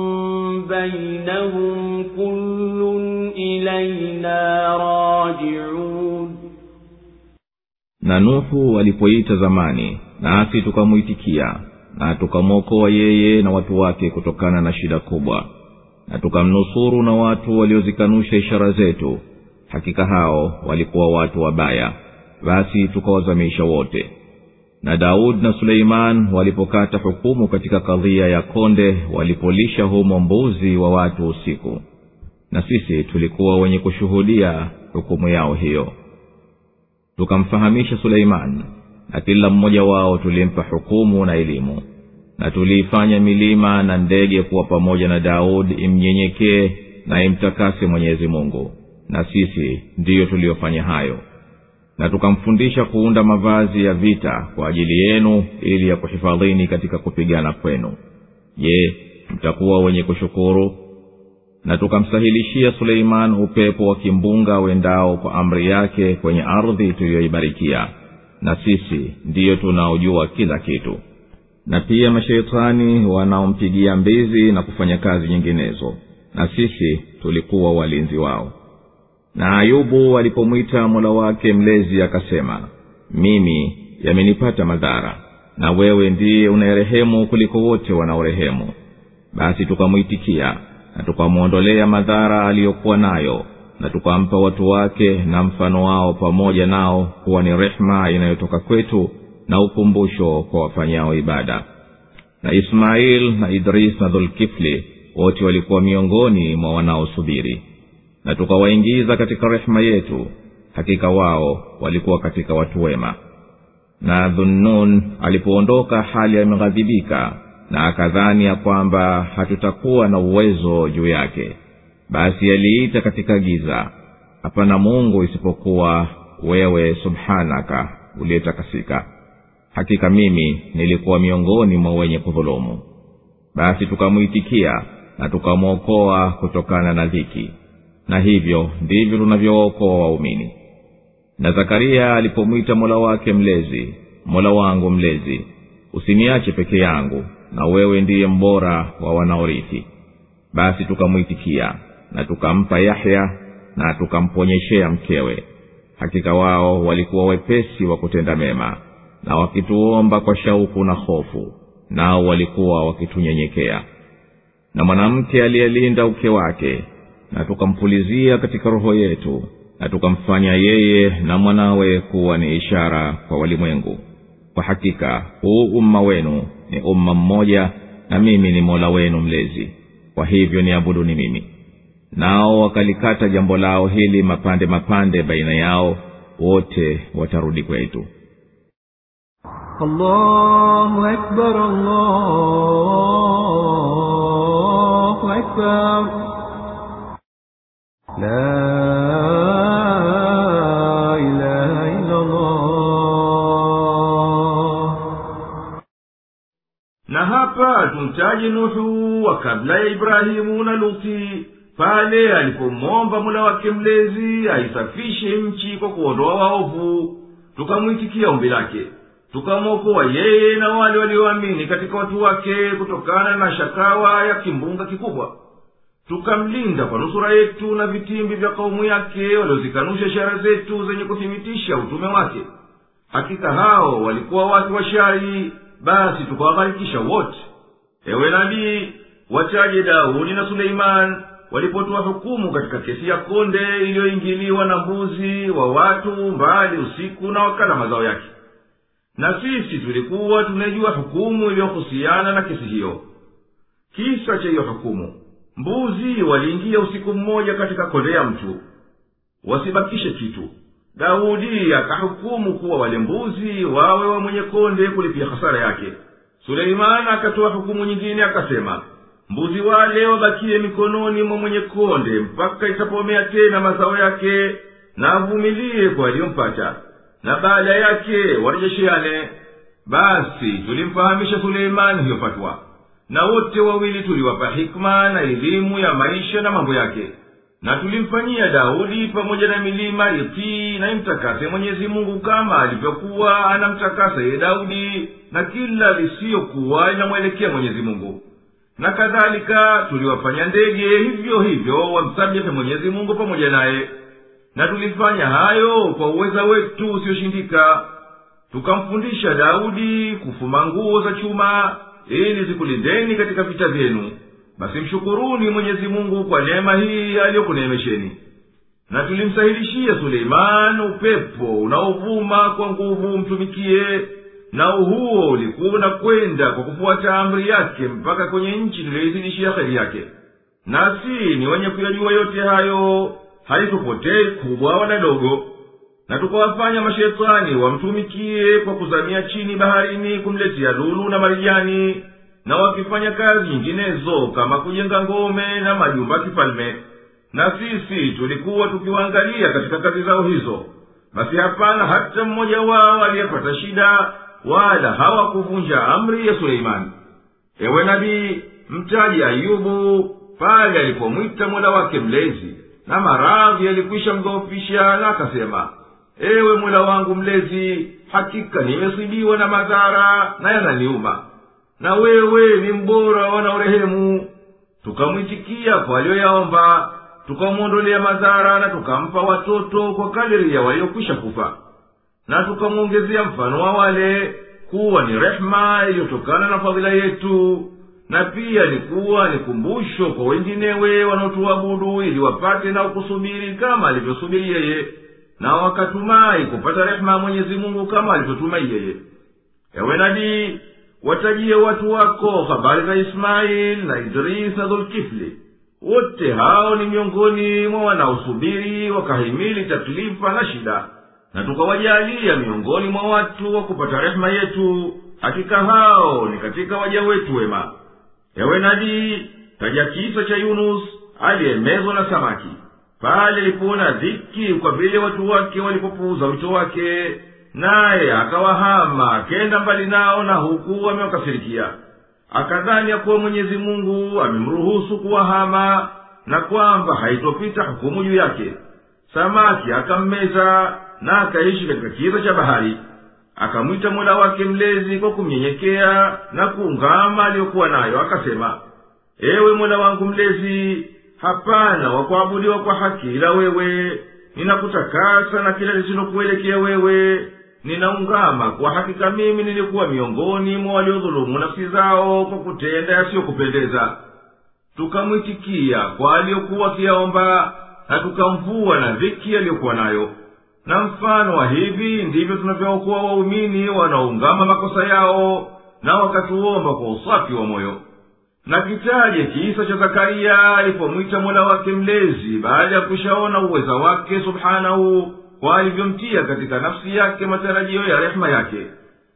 بينهم كل إلينا راجعون. na Nuhu walipoita zamani nasi tukamuitikia na tukamwokoa yeye na watu wake kutokana na shida kubwa na tukamnusuru na watu waliozikanusha ishara zetu hakika hao walikuwa watu wabaya basi tukawazamisha wote. Na Daud na Suleiman walipokata hukumu katika kadhia ya konde walipolisha humo mbuzi wa watu usiku na sisi tulikuwa wenye kushuhudia hukumu yao hiyo. Tukamfahamisha Suleiman na kila mmoja wao tulimpa hukumu na elimu na tuliifanya milima na ndege kuwa pamoja na Daud imnyenyekee na imtakase Mwenyezi Mungu na sisi ndiyo tuliofanya hayo. Na tukamfundisha kuunda mavazi ya vita kwa ajili yenu ili ya kuhifadhini katika kupigana kwenu. Je, mtakuwa wenye kushukuru? Na tukamsahilishia Suleiman upepo wa kimbunga wendao kwa amri yake kwenye ardhi tuliyoibarikia na sisi ndiyo tunaojua kila kitu. Na pia mashaitani wanaompigia mbizi na kufanya kazi nyinginezo na sisi tulikuwa walinzi wao. Na Ayubu alipomwita Mola wake mlezi akasema, mimi yamenipata madhara na wewe ndiye unayerehemu kuliko wote wanaorehemu. Basi tukamuitikia na tukamuondolea madhara aliyokuwa nayo na tukampa watu wake na mfano wao pamoja nao kuwa ni rehema inayotoka kwetu na ukumbusho kwa wafanyao ibada. na ismail na idris na dhulkifli wote walikuwa miongoni mwa wanaosubiri, na tukawaingiza katika rehema yetu, hakika wao walikuwa katika watu wema. Na Dhunnun alipoondoka hali ameghadhibika na akadhani ya kwamba hatutakuwa na uwezo juu yake, basi aliita katika giza, hapana Mungu isipokuwa wewe subhanaka uliyetakasika, hakika mimi nilikuwa miongoni mwa wenye kudhulumu. Basi tukamuitikia na tukamwokoa kutokana na dhiki, na hivyo ndivyo tunavyookoa waumini. Na Zakaria alipomwita Mola wake mlezi, Mola wangu mlezi, usiniache peke yangu, na wewe ndiye mbora wa wanaorithi. Basi tukamuitikia na tukampa Yahya na tukamponyeshea mkewe, hakika wao walikuwa wepesi wa kutenda mema na wakituomba kwa shauku na hofu, nao walikuwa wakitunyenyekea. Na mwanamke aliyelinda uke wake, na tukampulizia katika roho yetu, na tukamfanya yeye na mwanawe kuwa ni ishara kwa walimwengu. Kwa hakika huu umma wenu ni umma mmoja, na mimi ni Mola wenu mlezi, kwa hivyo niabuduni mimi. Nao wakalikata jambo lao hili mapande mapande baina yao, wote watarudi kwetu. Allahu Akbar, Allahu Akbar. La ilaha illa Allah. Na hapa tumtaje Nuhu wa kabla ya Ibrahimu na Luti, pale alipomwomba Mola wake mlezi aisafishe nchi kwa kuondoa waovu. Tukamwitikia ombi lake, tukamwokoa yeye na wale walioamini katika watu wake kutokana na shakawa ya kimbunga kikubwa. Tukamlinda kwa nusura yetu na vitimbi vya kaumu yake waliozikanusha ishara zetu zenye kuthibitisha utume wake. Hakika hao walikuwa watu wa shari, basi tukawagharikisha wote. Ewe nabii, wachaje Daudi na Suleiman walipotoa hukumu katika kesi ya konde iliyoingiliwa na mbuzi wa watu mbali usiku na wakala mazao yake. Na sisi tulikuwa tunajua hukumu iliyohusiana na kesi hiyo. Kisa cha hiyo hukumu: mbuzi waliingia usiku mmoja katika konde ya mtu, wasibakishe kitu. Daudi akahukumu kuwa wale mbuzi wawe wa mwenye konde kulipia hasara yake. Suleimani akatoa hukumu nyingine akasema, mbuzi wale wabakie mikononi mwa mwenye konde mpaka itapomea tena mazao yake, na avumilie kwa aliyompata, na baada yake warejesheane. Basi tulimfahamisha Suleimani hiyo fatwa, na wote wawili tuliwapa hikma na elimu ya maisha na mambo yake. Na tulimfanyia Daudi pamoja na milima itii na imtakase Mwenyezi Mungu kama alivyokuwa anamtakasa ye Daudi na kila lisiyokuwa inamwelekea Mwenyezi Mungu. Na kadhalika tuliwafanya ndege hivyo hivyo wamsabihi Mwenyezi Mungu pamoja naye. Na tulifanya hayo kwa uweza wetu usioshindika. Tukamfundisha Daudi kufuma nguo za chuma ili zikulindeni katika vita vyenu. Basi mshukuruni Mwenyezi Mungu kwa neema hii aliyokuneemesheni. Na tulimsahilishia Suleiman upepo unaovuma kwa nguvu mtumikie, na huo ulikuwa unakwenda kwa kufuata amri yake mpaka kwenye nchi tuliyoizidishia kheri yake. Nasi ni wenye kuyajua yote hayo, haitupotei kubwa wala dogo. Na tukawafanya mashetani wamtumikie kwa kuzamia chini baharini kumletea lulu na marijani, na wakifanya kazi nyinginezo kama kujenga ngome na majumba kifalme. Na sisi tulikuwa tukiwaangalia katika kazi zao hizo. Basi hapana hata mmoja wao aliyepata shida, wala hawakuvunja amri ya Suleimani. Ewe nabii, mtaji Ayubu pale alipomwita Mola wake mlezi, na maradhi yalikwisha mdhoofisha, na akasema, ewe Mola wangu mlezi, hakika nimesibiwa na madhara na yananiuma, na wewe ni mbora wanaorehemu. Tukamwitikia kwa aliyoyaomba, tukamwondolea madhara na tukampa watoto kwa kadiri ya waliokwisha kufa. Na tukamwongezea mfano wa wale kuwa ni rehema iliyotokana na fadhila yetu, na pia ni kuwa ni kumbusho kwa wenginewe wanaotuabudu ili wapate na kusubiri kama alivyosubiri yeye, na wakatumai kupata rehema ya Mwenyezi Mungu kama alivyotumai yeye. Ewe nabii, watajie watu wako habari za ismaili na idris na dhulkifli. wote hao ni miongoni mwa wanaosubiri wakahimili taklifa na shida, na tukawajalia miongoni mwa watu wa kupata rehema yetu. Hakika hao ni katika waja wetu wema. Ewe nabii, taja kisa cha Yunus aliyemezwa na samaki pale alipoona dhiki kwa vile watu wake walipopuuza wito wake, naye akawahama akenda mbali nao, na huku amewakasirikia. Akadhani ya kuwa Mwenyezi Mungu amemruhusu kuwahama na kwamba haitopita hukumu juu yake. Samaki akammeza na akaishi katika kiza cha bahari. Akamwita Mola wake mlezi kwa kumnyenyekea na kuungama aliyokuwa nayo, akasema, ewe Mola wangu mlezi, hapana wa kuabudiwa kwa haki ila wewe. Ninakutakasa na kila lisilokuelekea wewe. Ninaungama kwa hakika mimi nilikuwa miongoni mwa waliodhulumu nafsi zao kwa kutenda yasiyokupendeza. Tukamwitikia kwa aliyokuwa akiyaomba, na tukamvua na dhiki aliyokuwa nayo. Na mfano wa hivi ndivyo tunavyookoa waumini wanaoungama makosa yao na wakatuomba kwa usafi wa moyo. Na kitaje kisa cha Zakaria alipomwita Mola wake mlezi baada ya kushaona uweza wake subhanahu kwa alivyomtia katika nafsi yake matarajio ya rehema yake.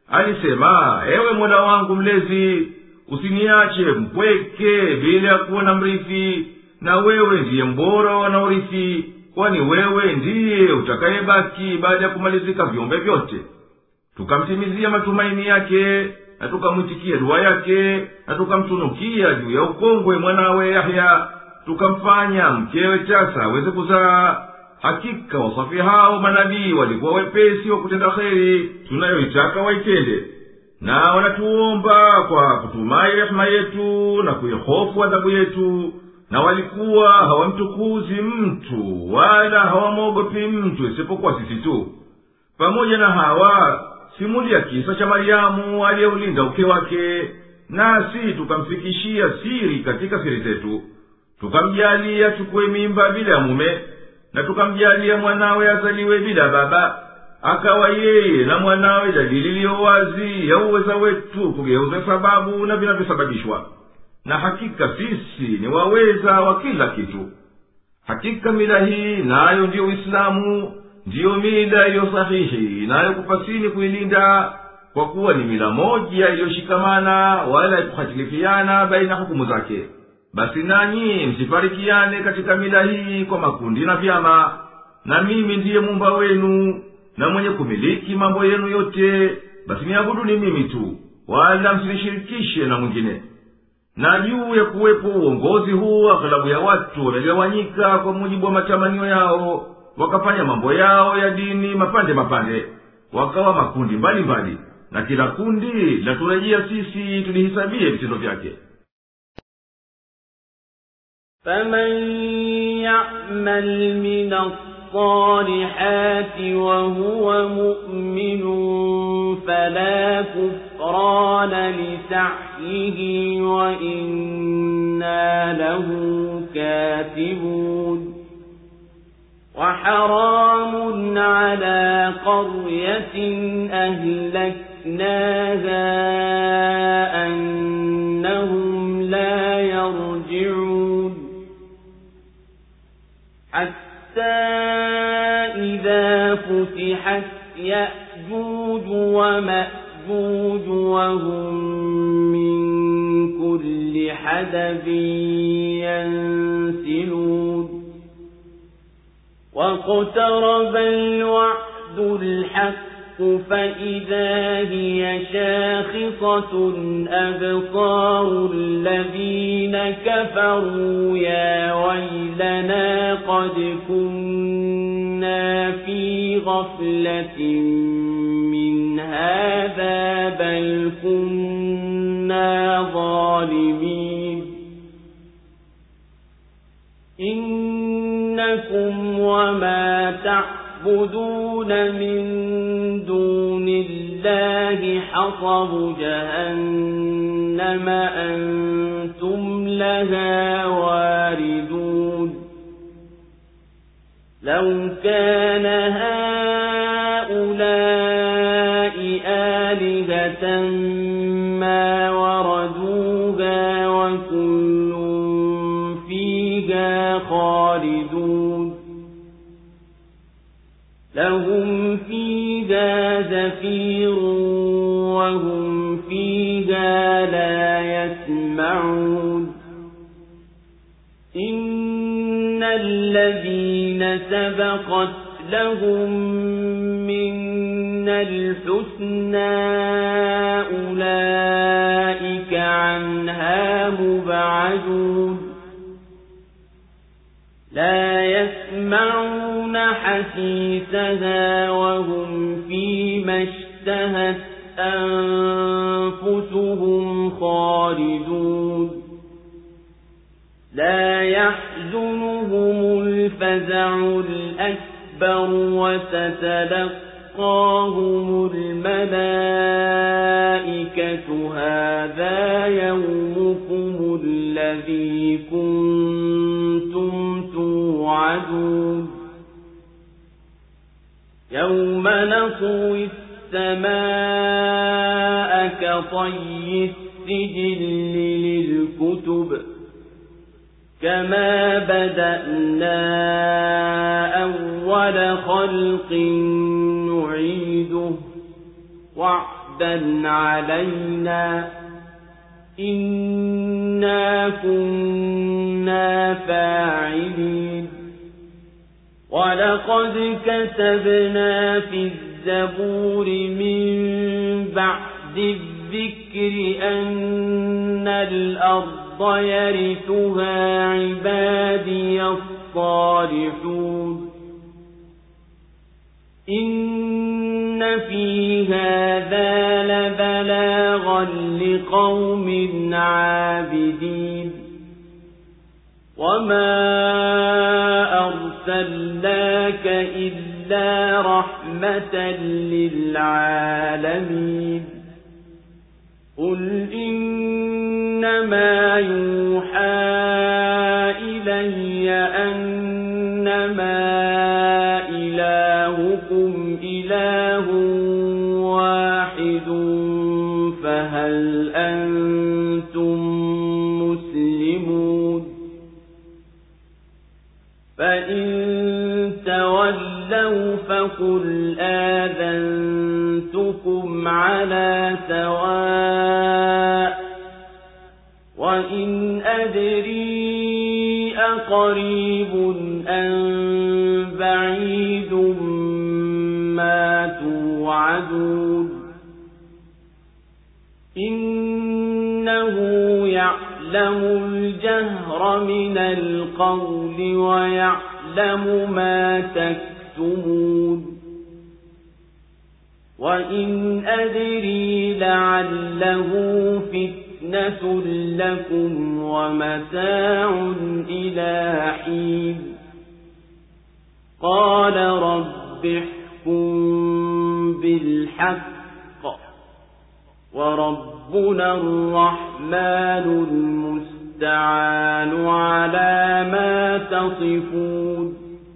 Alisema, ewe Mola wangu mlezi, usiniache mpweke bila ya kuwa na mrithi, na wewe ndiye mbora wanaorithi, kwani wewe ndiye utakayebaki baada ya kumalizika viumbe vyote. Tukamtimizia matumaini yake, na tukamwitikia dua yake, na tukamtunukia juu ya ukongwe mwanawe Yahya, tukamfanya mkewe tasa aweze kuzaa. Hakika wasafi hao manabii walikuwa wepesi wa kutenda kheri tunayoitaka waitende, na wanatuomba kwa kutumai rehema yetu na kuihofu adhabu yetu, na walikuwa hawamtukuzi mtu wala hawamwogopi mtu isipokuwa sisi tu. Pamoja na hawa, simulia kisa cha Mariamu aliyeulinda uke wake, nasi tukamfikishia siri katika siri zetu. Tukamjalia chukue mimba bila mume, na tukamjalia mwanawe azaliwe bila baba. Akawa yeye na mwanawe dalili iliyo wazi ya uweza wetu kugeuza sababu na vinavyosababishwa. Na hakika sisi ni waweza wa kila kitu. Hakika mila hii nayo ndiyo Uislamu, ndiyo mila iliyo sahihi nayo kupasini kuilinda, kwa kuwa ni mila moja iliyoshikamana wala ikuhatilifiana baina hukumu zake. Basi nanyi msifarikiane katika mila hii kwa makundi na vyama. Na mimi ndiye Muumba wenu na mwenye kumiliki mambo yenu yote, basi niabuduni mimi tu, wala msinishirikishe na mwingine. Na juu ya kuwepo uongozi huu, aghlabu ya watu wamegawanyika kwa mujibu wa matamanio yao, wakafanya mambo yao ya dini mapande mapande, wakawa makundi mbali mbali, na kila kundi la turejea sisi tulihisabie vitendo vyake. فمن يعمل من الصالحات وهو مؤمن فلا كفران لسعيه وإنا له كاتبون وحرام على قرية أهلكناها أنهم لا يرجعون حتى إذا فتحت يأجوج ومأجوج وهم من كل حدب ينسلون واقترب الوعد الحق فإذا هي شاخصة أبصار الذين كفروا يا ويلنا قد كنا في غفلة من هذا بل كنا ظالمين إنكم وما تعبدون من دون الله حصب جهنم أنتم لها واردون لو كان هؤلاء آلهة ما خالدون لهم فيها زفير وهم فيها لا يسمعون إن الذين سبقت لهم منا الحسنى أولئك عنها مبعدون لا يسمعون حسيسها وهم فيما اشتهت أنفسهم خالدون لا يحزنهم الفزع الأكبر وتتلقاهم الملائكة هذا يومكم الذي كنتم توعدون يوم نطوي السماء كطي السجل للكتب كما بدأنا أول خلق نعيده وعدا علينا إنا كنا فاعلين ولقد كتبنا في الزبور من بعد الذكر أن الأرض يرثها عبادي الصالحون إن في هذا لبلاغا لقوم عابدين وما أرسلناك إلا رحمة للعالمين قل إنما يوحى إلي أنما إلهكم إله واحد فهل أنتم مسلمون فإن تولوا فقل آذنتكم على سواء وإن أدري أقريب أم بعيد ما توعدون إنه يعلم الجهر من القول ويعلم ما تكتمون وإن أدري لعله فتنة لكم ومتاع إلى حين قال رب احكم بالحق وربنا الرحمن المستعان على ما تصفون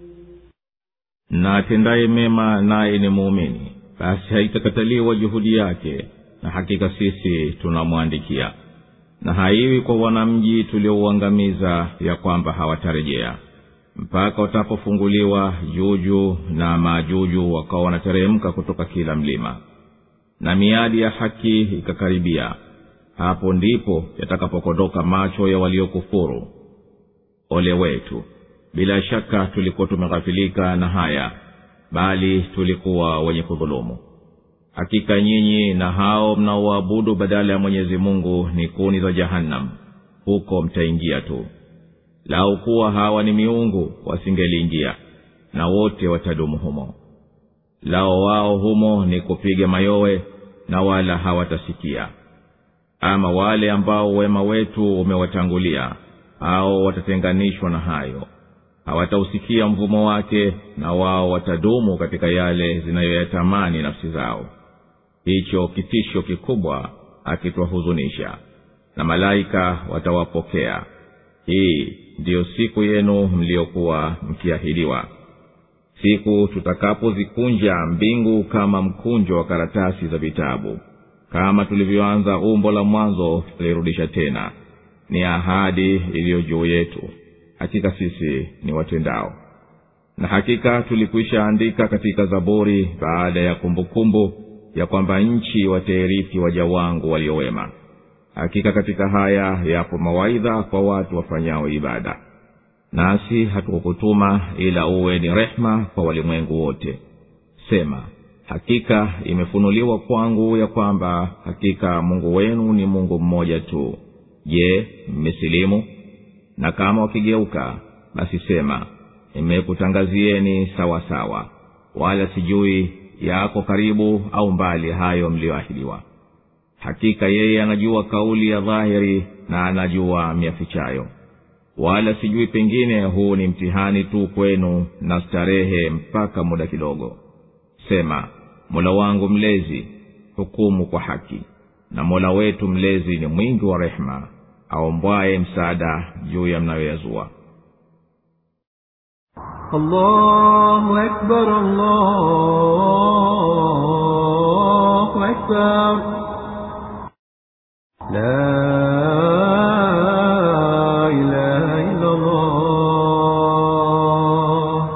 na atendaye mema naye ni muumini basi haitakataliwa juhudi yake na hakika sisi tunamwandikia na haiwi kwa wanamji tuliouangamiza ya kwamba hawatarejea mpaka watapofunguliwa juju na majuju wakawa wanateremka kutoka kila mlima na miadi ya haki ikakaribia hapo ndipo yatakapokodoka macho ya waliokufuru ole wetu bila shaka tulikuwa tumeghafilika na haya bali tulikuwa wenye kudhulumu hakika nyinyi na hao mnaoabudu badala ya Mwenyezi Mungu ni kuni za jahannam huko mtaingia tu lau kuwa hawa ni miungu wasingeliingia na wote watadumu humo lao wao humo ni kupiga mayowe na wala hawatasikia ama wale ambao wema wetu umewatangulia hao watatenganishwa na hayo hawatausikia mvumo wake na wao watadumu katika yale zinayoyatamani nafsi zao hicho kitisho kikubwa akitwahuzunisha na malaika watawapokea hii ndiyo siku yenu mliokuwa mkiahidiwa siku tutakapozikunja mbingu kama mkunjo wa karatasi za vitabu kama tulivyoanza umbo la mwanzo tulirudisha tena ni ahadi iliyo juu yetu hakika sisi ni watendao na hakika tulikwisha andika katika Zaburi baada ya kumbukumbu ya kwamba nchi watairithi waja wangu waliowema. Hakika katika haya yapo mawaidha kwa watu wafanyao ibada. Nasi hatukukutuma ila uwe ni rehma kwa walimwengu wote. Sema, hakika imefunuliwa kwangu ya kwamba hakika Mungu wenu ni Mungu mmoja tu. Je, mmesilimu? Na kama wakigeuka, basi sema, nimekutangazieni sawa sawa, wala sijui yako karibu au mbali hayo mlioahidiwa. Hakika yeye anajua kauli ya dhahiri na anajua miafichayo. Wala sijui pengine huu ni mtihani tu kwenu na starehe mpaka muda kidogo. Sema, Mola wangu mlezi, hukumu kwa haki, na Mola wetu mlezi ni mwingi wa rehema, aombwaye msaada juu ya mnayoyazua. Allahu Akbar, Allahu Akbar. La ilaha illa Allah.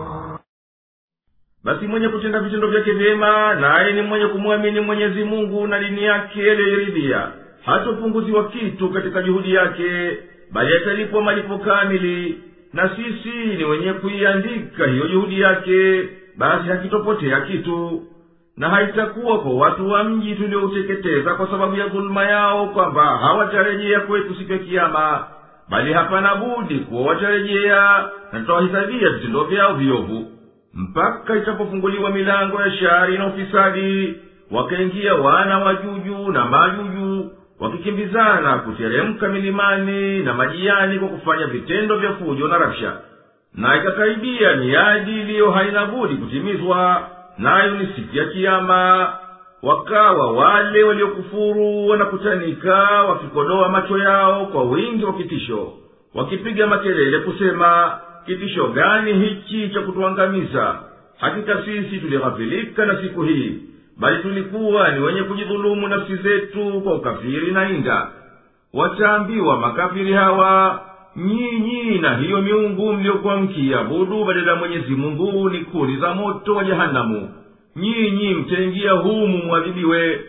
Basi mwenye kutenda vitendo vyake vyema, naye ni mwenye kumwamini Mwenyezi Mungu na dini yake aliyoiridhia, hatopunguziwa kitu katika juhudi yake, bali atalipwa malipo kamili. Na sisi ni wenye kuiandika hiyo juhudi yake, basi hakitopotea kitu. Na haitakuwa kwa watu wa mji tuliouteketeza kwa sababu ya dhuluma yao kwamba hawatarejea kwetu siku ya kiyama, bali hapana budi kuwa watarejea, na tutawahesabia vitendo vyao viovu. Mpaka itapofunguliwa milango ya shari na ufisadi, wakaingia wana wajuju na majuju, wakikimbizana kuteremka milimani na majiani kwa kufanya vitendo vya fujo na rabsha. Na ikakaribia miadi iliyo haina budi kutimizwa, nayo ni siku ya kiyama. Wakawa wale waliokufuru wanakutanika, wakikodoa macho yao kwa wingi wa kitisho, wakipiga makelele kusema, kitisho gani hichi cha kutuangamiza? Hakika sisi tulighafilika na siku hii, bali tulikuwa ni wenye kujidhulumu nafsi zetu kwa ukafiri na inda. Wataambiwa makafiri hawa, nyinyi na hiyo miungu mliokuwa mkiabudu badala ya Mwenyezi Mungu ni kuni za moto wa jehanamu. Nyinyi mtaingia humu mwadhibiwe.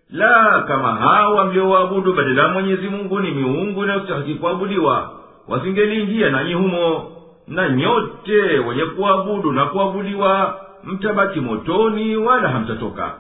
La, kama hawa mliowaabudu badala ya Mwenyezi Mungu ni miungu inayostahili kuabudiwa, wasingeliingia nanyi humo. Na nyote wenye kuabudu na kuabudiwa mtabaki motoni, wala hamtatoka.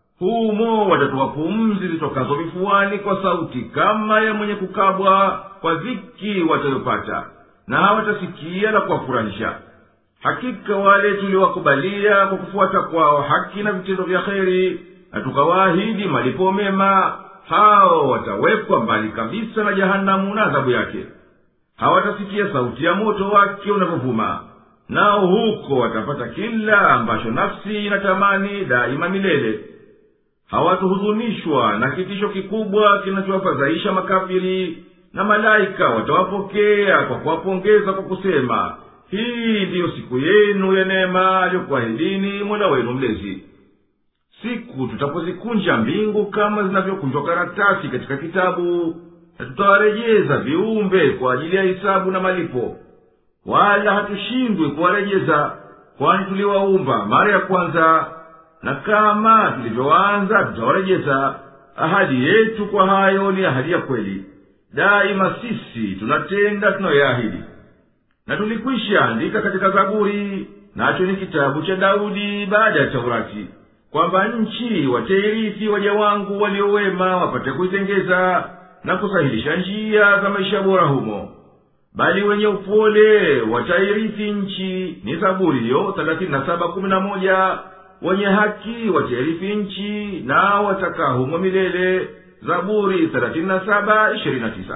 Humo watatoa pumzi zitokazo vifuani kwa sauti kama ya mwenye kukabwa kwa dhiki watayopata, na hawatasikia la kuwafurahisha. Hakika wale tuliowakubalia kwa kufuata kwao haki na vitendo vya kheri, na tukawaahidi malipo mema, hao watawekwa mbali kabisa na jahanamu na adhabu yake. Hawatasikia sauti ya moto wake unavyovuma, nao huko watapata kila ambacho nafsi inatamani daima milele. Hawatuhuzunishwa na kitisho kikubwa kinachowafadhaisha makafiri, na malaika watawapokea kwa kuwapongeza kwa kusema, hii ndiyo siku yenu ya neema aliyokuahidini Mola wenu mlezi. Siku tutapozikunja mbingu kama zinavyokunjwa karatasi katika kitabu, na tutawarejeza viumbe kwa ajili ya hisabu na malipo. Wala hatushindwi kuwarejeza, kwani tuliwaumba mara ya kwanza, na kama tulivyoanza tutawarejeza. Ahadi yetu kwa hayo ni ahadi ya kweli. Daima sisi tunatenda tunayoahidi. Na tulikwisha andika katika Zaburi, nacho ni kitabu cha Daudi baada ya Taurati, kwamba nchi watairithi waja wangu waliowema wapate kuitengeza na kusahilisha njia za maisha bora humo. Bali wenye upole watairithi nchi, ni Zaburi hiyo thelathini na saba kumi na moja. Wenye haki watairithi nchi, na watakaa humo milele, Zaburi thelathini na saba ishirini na tisa.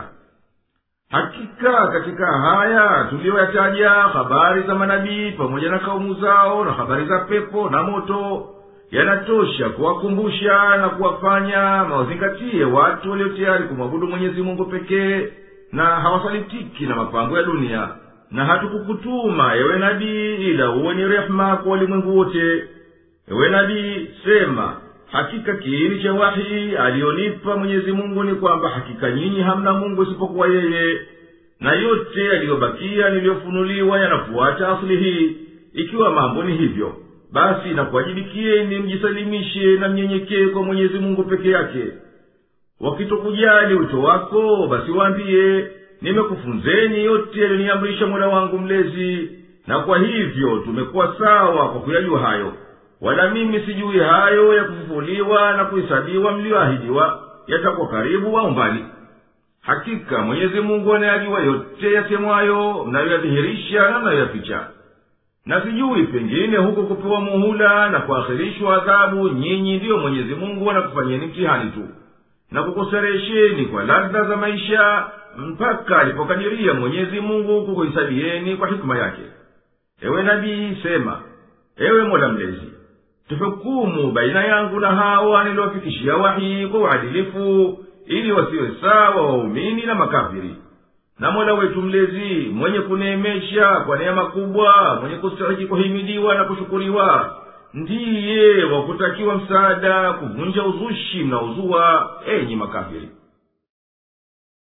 Hakika katika haya tuliyoyataja habari za manabii pamoja na kaumu zao, na habari za pepo na moto, yanatosha kuwakumbusha na kuwafanya mawazingatie watu walio tayari kumwabudu Mwenyezi Mungu pekee, na hawasalitiki na mapango ya dunia. Na hatukukutuma ewe nabii ila uwe ni rehema kwa walimwengu wote. Ewe nabii, sema, hakika kiini cha wahi alionipa Mwenyezi Mungu ni kwamba hakika nyinyi hamna Mungu isipokuwa yeye, na yote yaliyobakia niliyofunuliwa yanafuata asili hii, ikiwa mambo ni hivyo, basi nakuwajibikieni mjisalimishe na mnyenyekee kwa Mwenyezi Mungu peke yake. Wakitokujali wito wako, basi waambie, nimekufunzeni yote yaliyoniamrisha Mola wangu mlezi, na kwa hivyo tumekuwa sawa kwa kuyajua hayo. Wala mimi sijui hayo ya kufufuliwa na kuhesabiwa mlioahidiwa yatakuwa karibu au mbali. Hakika Mwenyezi Mungu anayajua yote yasemwayo, mnayoyadhihirisha na mnayoyaficha. Na sijui pengine huko kupewa muhula na kuakhirishwa adhabu, nyinyi ndiyo Mwenyezi Mungu anakufanyeni mtihani tu, na kukuseresheni kwa ladha za maisha, mpaka alipokadiria Mwenyezi Mungu kukuhisabieni kwa hikma yake. Ewe nabii, sema, ewe Mola mlezi, tuhukumu baina yangu na hawa niliowafikishia wahi kwa uadilifu, ili wasiwe sawa waumini na makafiri. Na Mola wetu mlezi mwenye kuneemesha kwa neema kubwa, mwenye kustahiki kuhimidiwa na kushukuriwa, ndiye wakutakiwa msaada kuvunja uzushi mnaozua, enyi makafiri.